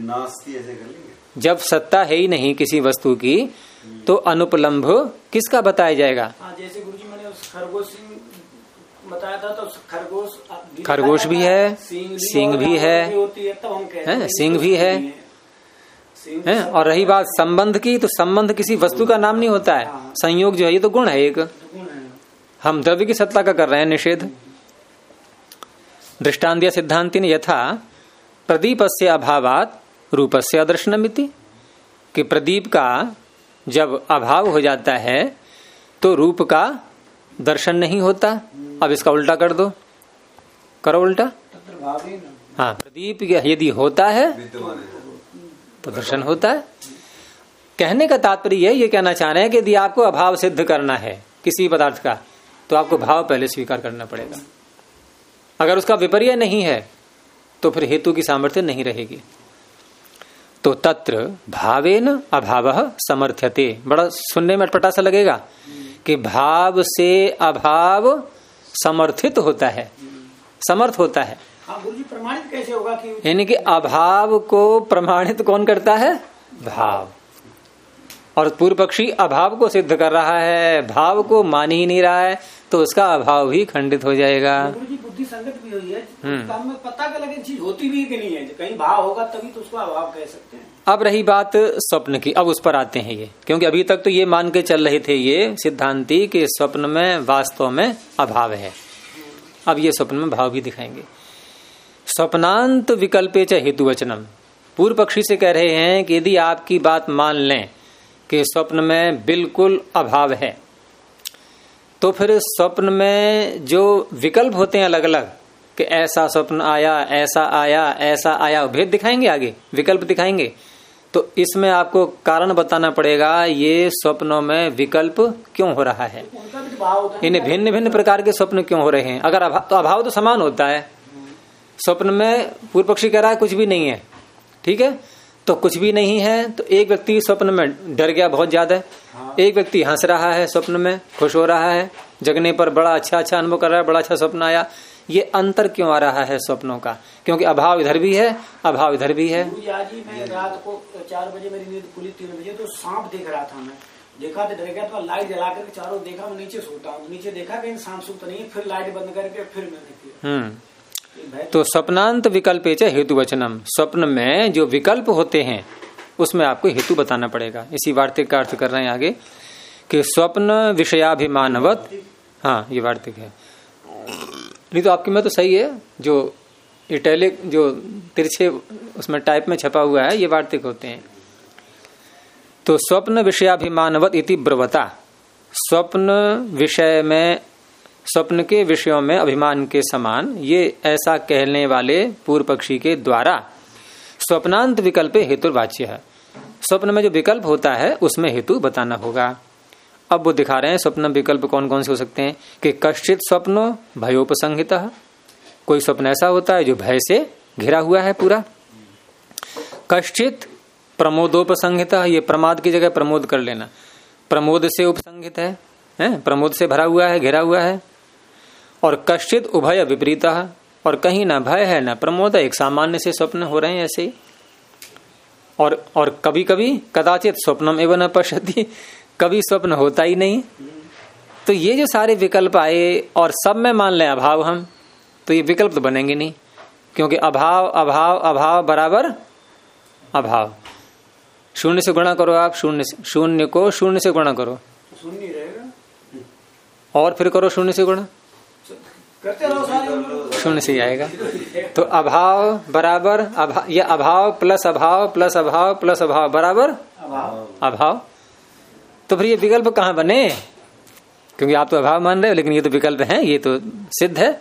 जब सत्ता है ही नहीं किसी वस्तु की तो अनुपलम्भ किसका बताया जाएगा? जैसे गुरुजी मैंने उस खरगोश बताया था, तो खरगोश भी है, सिंह भी है, सिंह भी है, और रही बात संबंध की, तो संबंध किसी वस्तु का नाम नहीं होता है, संयोग जो है ये तो गुण है एक। हम द्रव्य की सत्ता का कर रहे हैं निषेध। दृष्टांत सिद्धांतिन यथा प्रदीपस्य अभावात रूपस्य अदर्शनमिति, कि प्रदीप का जब अभाव हो जाता है तो रूप का दर्शन नहीं होता। अब इसका उल्टा कर दो, करो उल्टा। हाँ, प्रदीप यदि होता है तो दर्शन होता है। कहने का तात्पर्य ये कहना चाह रहे हैं कि यदि आपको अभाव सिद्ध करना है किसी पदार्थ का तो आपको भाव पहले स्वीकार करना पड़ेगा। अगर उसका विपर्य नहीं है तो फिर हेतु की सामर्थ्य नहीं रहेगी। तो तत्र भावेन अभावः समर्थ्यते, बड़ा सुनने में अटपटा सा लगेगा कि भाव से अभाव समर्थित होता है, समर्थ होता है। गुरुजी प्रमाणित कैसे होगा कि यानी कि अभाव को प्रमाणित कौन करता है? भाव। और पूर्व पक्षी अभाव को सिद्ध कर रहा है, भाव को मान ही नहीं रहा है, तो उसका अभाव भी खंडित हो जाएगा। गुरु जी बुद्धि संगत भी हुई है, काम में पता का लगे चीज होती भी है कि नहीं है, कहीं भाव होगा तभी तो उसको अभाव कह सकते हैं। अब रही बात स्वप्न की, अब उस पर आते हैं ये, क्योंकि अभी तक तो ये मान के चल रहे थे ये सिद्धांती कि स्वप्न में वास्तव में अभाव है। अब ये स्वप्न में भाव भी दिखाएंगे। स्वप्नांत विकल्पे च हेतुवचनम, पूर्व पक्षी से कह रहे हैं कि यदि आपकी बात मान लें कि स्वप्न में बिल्कुल अभाव है, तो फिर स्वप्न में जो विकल्प होते हैं अलग अलग, कि ऐसा स्वप्न आया, ऐसा आया, ऐसा आया, भेद दिखाएंगे, आगे विकल्प दिखाएंगे, तो इसमें आपको कारण बताना पड़ेगा ये स्वप्नों में विकल्प क्यों हो रहा है, इन्हें भिन्न भिन्न प्रकार के स्वप्न क्यों हो रहे हैं। अगर अभाव तो समान होता है, स्वप्न में पूर्व पक्षी कह रहा है कुछ भी नहीं है, ठीक है, तो कुछ भी नहीं है, तो एक व्यक्ति स्वप्न में डर गया बहुत ज्यादा, एक व्यक्ति हंस रहा है, स्वप्न में खुश हो रहा है, जगने पर बड़ा अच्छा अनुभव कर रहा है, बड़ा अच्छा स्वप्न आया। ये अंतर क्यों आ रहा है स्वप्नों का? क्योंकि अभाव इधर भी है, अभाव इधर भी है। आज ही मैं रात को 4 बजे मेरी नींद खुली, 3 बजे तो सांप देख रहा था, मैं देखा तो डर गया, तो लाइट जला करके चारों देखा, मैं नीचे सोता हूँ, नीचे देखा कहीं सांप सूप नहीं है, फिर लाइट बंद करके फिर मैंने किया। तो स्वप्नांत विकल्पे च हेतुवचनम, स्वप्न में जो विकल्प होते हैं उसमें आपको हेतु बताना पड़ेगा। इसी वार्तिक का अर्थ कर रहे हैं आगे कि स्वप्न विषयाभिमानवत, हाँ ये वार्तिक है, नहीं तो आपकी में तो सही है, जो इटैलिक जो तिरछे उसमें टाइप में छपा हुआ है ये वार्तिक होते हैं। तो स्वप्न विषयाभिमानवत इति ब्रवता, स्वप्न विषय में, स्वप्न के विषयों में अभिमान के समान, ये ऐसा कहने वाले पूर्व पक्षी के द्वारा स्वप्नांत विकल्प हेतुर्वाच्य है, स्वप्न में जो विकल्प होता है उसमें हेतु बताना होगा। अब वो दिखा रहे हैं स्वप्न विकल्प कौन कौन से हो सकते हैं कि कश्चित स्वप्नो भयोपसंहितः, कोई स्वप्न ऐसा होता है जो भय से घिरा हुआ है पूरा। कश्चित प्रमोदोपसंहितः, ये प्रमाद की जगह प्रमोद कर लेना, प्रमोद से उपसंहित है, प्रमोद से भरा हुआ है, घिरा हुआ है। और कश्चित उभय विपरीतः, और कहीं ना भय है ना प्रमोद, एक सामान्य से स्वप्न हो रहे हैं ऐसे ही। और कभी कभी कदाचित स्वप्नम एवं न पश्यति, कभी स्वप्न होता ही नहीं। तो ये जो सारे विकल्प आए और सब में मान लें अभाव हम, तो ये विकल्प तो बनेंगे नहीं, क्योंकि अभाव अभाव अभाव बराबर अभाव। शून्य से गुणा करो आप, शून्य को शून्य से गुणा करो, शून्य रहेगा, और फिर करो शून्य से गुणा, करते रहो सारे, शून्य से आएगा। तो अभाव बराबर अभाव, या अभाव प्लस अभाव प्लस अभाव प्लस अभाव बराबर अभाव। तो फिर ये विकल्प कहाँ बने? क्योंकि आप तो अभाव मान रहे हो, लेकिन ये तो विकल्प हैं, ये तो सिद्ध है।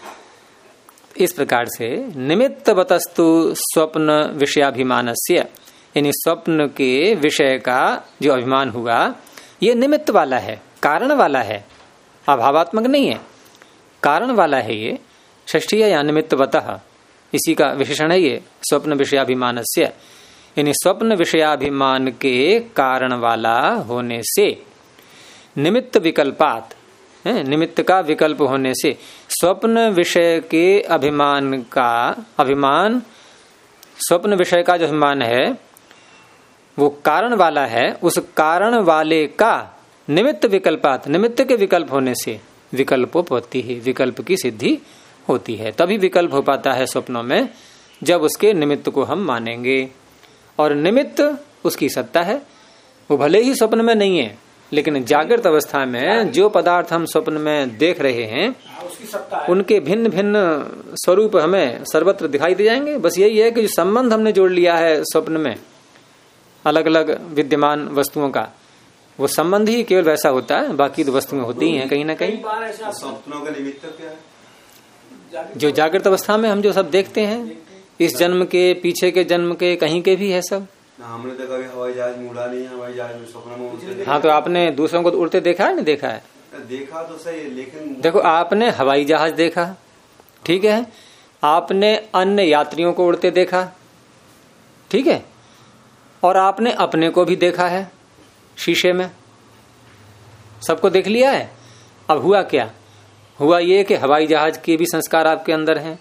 इस प्रकार से निमित्तवतस्तु स्वप्न विषयाभिमानस्य, यानी स्वप्न के विषय का जो अभिमान हुआ ये निमित्त वाला है, कारण वाला है, अभावात्मक नहीं है, कारण वाला है। ये षष्ठी है या निमित्तवतः, इसी का विशेषण है ये स्वप्न विषयाभिमानस्य, यानी स्वप्न विषयाभिमान के कारण वाला होने से, निमित्त विकल्पात, निमित्त का विकल्प होने से, स्वप्न विषय के अभिमान का, अभिमान स्वप्न विषय का जो अभिमान है वो कारण वाला है, उस कारण वाले का निमित्त विकल्पात, निमित्त के विकल्प होने से विकल्पोपत्ति ही, विकल्प की सिद्धि होती है। तभी विकल्प हो पाता है स्वप्नों में, जब उसके निमित्त को हम मानेंगे। और निमित्त उसकी सत्ता है, वो भले ही स्वप्न में नहीं है, लेकिन जागृत अवस्था में जो पदार्थ हम स्वप्न में देख रहे हैं उसकी सत्ता है, उनके भिन्न भिन्न स्वरूप हमें सर्वत्र दिखाई दे जाएंगे। बस यही है कि जो संबंध हमने जोड़ लिया है स्वप्न में अलग अलग विद्यमान वस्तुओं का, वो संबंध ही केवल वैसा होता है, बाकी तो वस्तुएं होती ही हैं कहीं ना कहीं। स्वप्नों का निमित्त क्या है? जो जागृत अवस्था में हम जो सब देखते हैं, इस जन्म के, पीछे के जन्म के, कहीं के भी है सब। हमने तो कभी हवाई जहाज में उड़ा नहीं है, हवाई जहाज में स्वप्न में उड़ते। हाँ, तो आपने दूसरों को उड़ते देखा है? नहीं देखा है? देखा तो सही है, लेकिन देखो आपने हवाई जहाज देखा, ठीक है, आपने अन्य यात्रियों को उड़ते देखा, ठीक है, और आपने अपने को भी देखा है शीशे में, सबको देख लिया है। अब हुआ क्या? हुआ ये कि हवाई जहाज के भी संस्कार आपके अंदर हैं,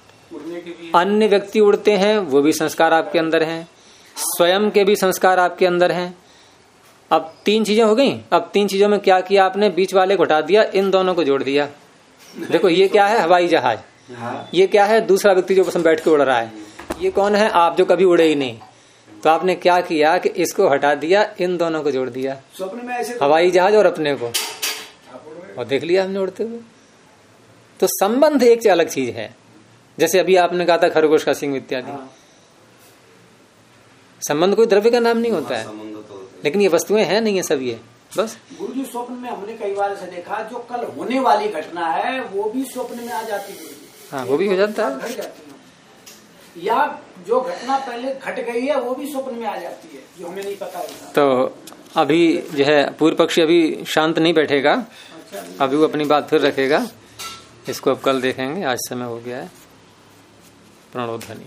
अन्य व्यक्ति उड़ते हैं वो भी संस्कार आपके अंदर हैं, स्वयं के भी संस्कार आपके अंदर हैं, अब 3 चीजें हो गई। अब 3 चीजों में क्या किया आपने? बीच वाले को हटा दिया, इन दोनों को जोड़ दिया। देखो ये क्या है? हवाई जहाज। ये क्या है? दूसरा व्यक्ति जो उसमें बैठ के उड़ रहा है। ये कौन है? आप, जो कभी उड़े ही नहीं। तो आपने क्या किया कि इसको हटा दिया, इन दोनों को जोड़ दिया, स्वप्न में ऐसे हवाई जहाज और अपने को, और देख लिया हमने उड़ते हुए। तो संबंध एक अलग चीज है। जैसे अभी आपने कहा था खरगोश का सिंह इत्यादि। संबंध कोई द्रव्य का नाम नहीं होता है, लेकिन ये वस्तुएं हैं नहीं है सब ये बस। गुरुजी स्वप्न में हमने कई बार ऐसे देखा, जो कल होने वाली घटना है वो भी स्वप्न में आ जाती है। हाँ, वो भी हो जाता है। घट जाती है, या जो घटना पहले घट गई है वो भी स्वप्न में आ जाती है, जो हमें नहीं पता होता। तो अभी जो है पूर्व पक्षी अभी शांत नहीं बैठेगा, अभी वो अपनी बात फिर रखेगा। इसको अब कल देखेंगे, आज समय हो गया है। प्रणोध्वनि।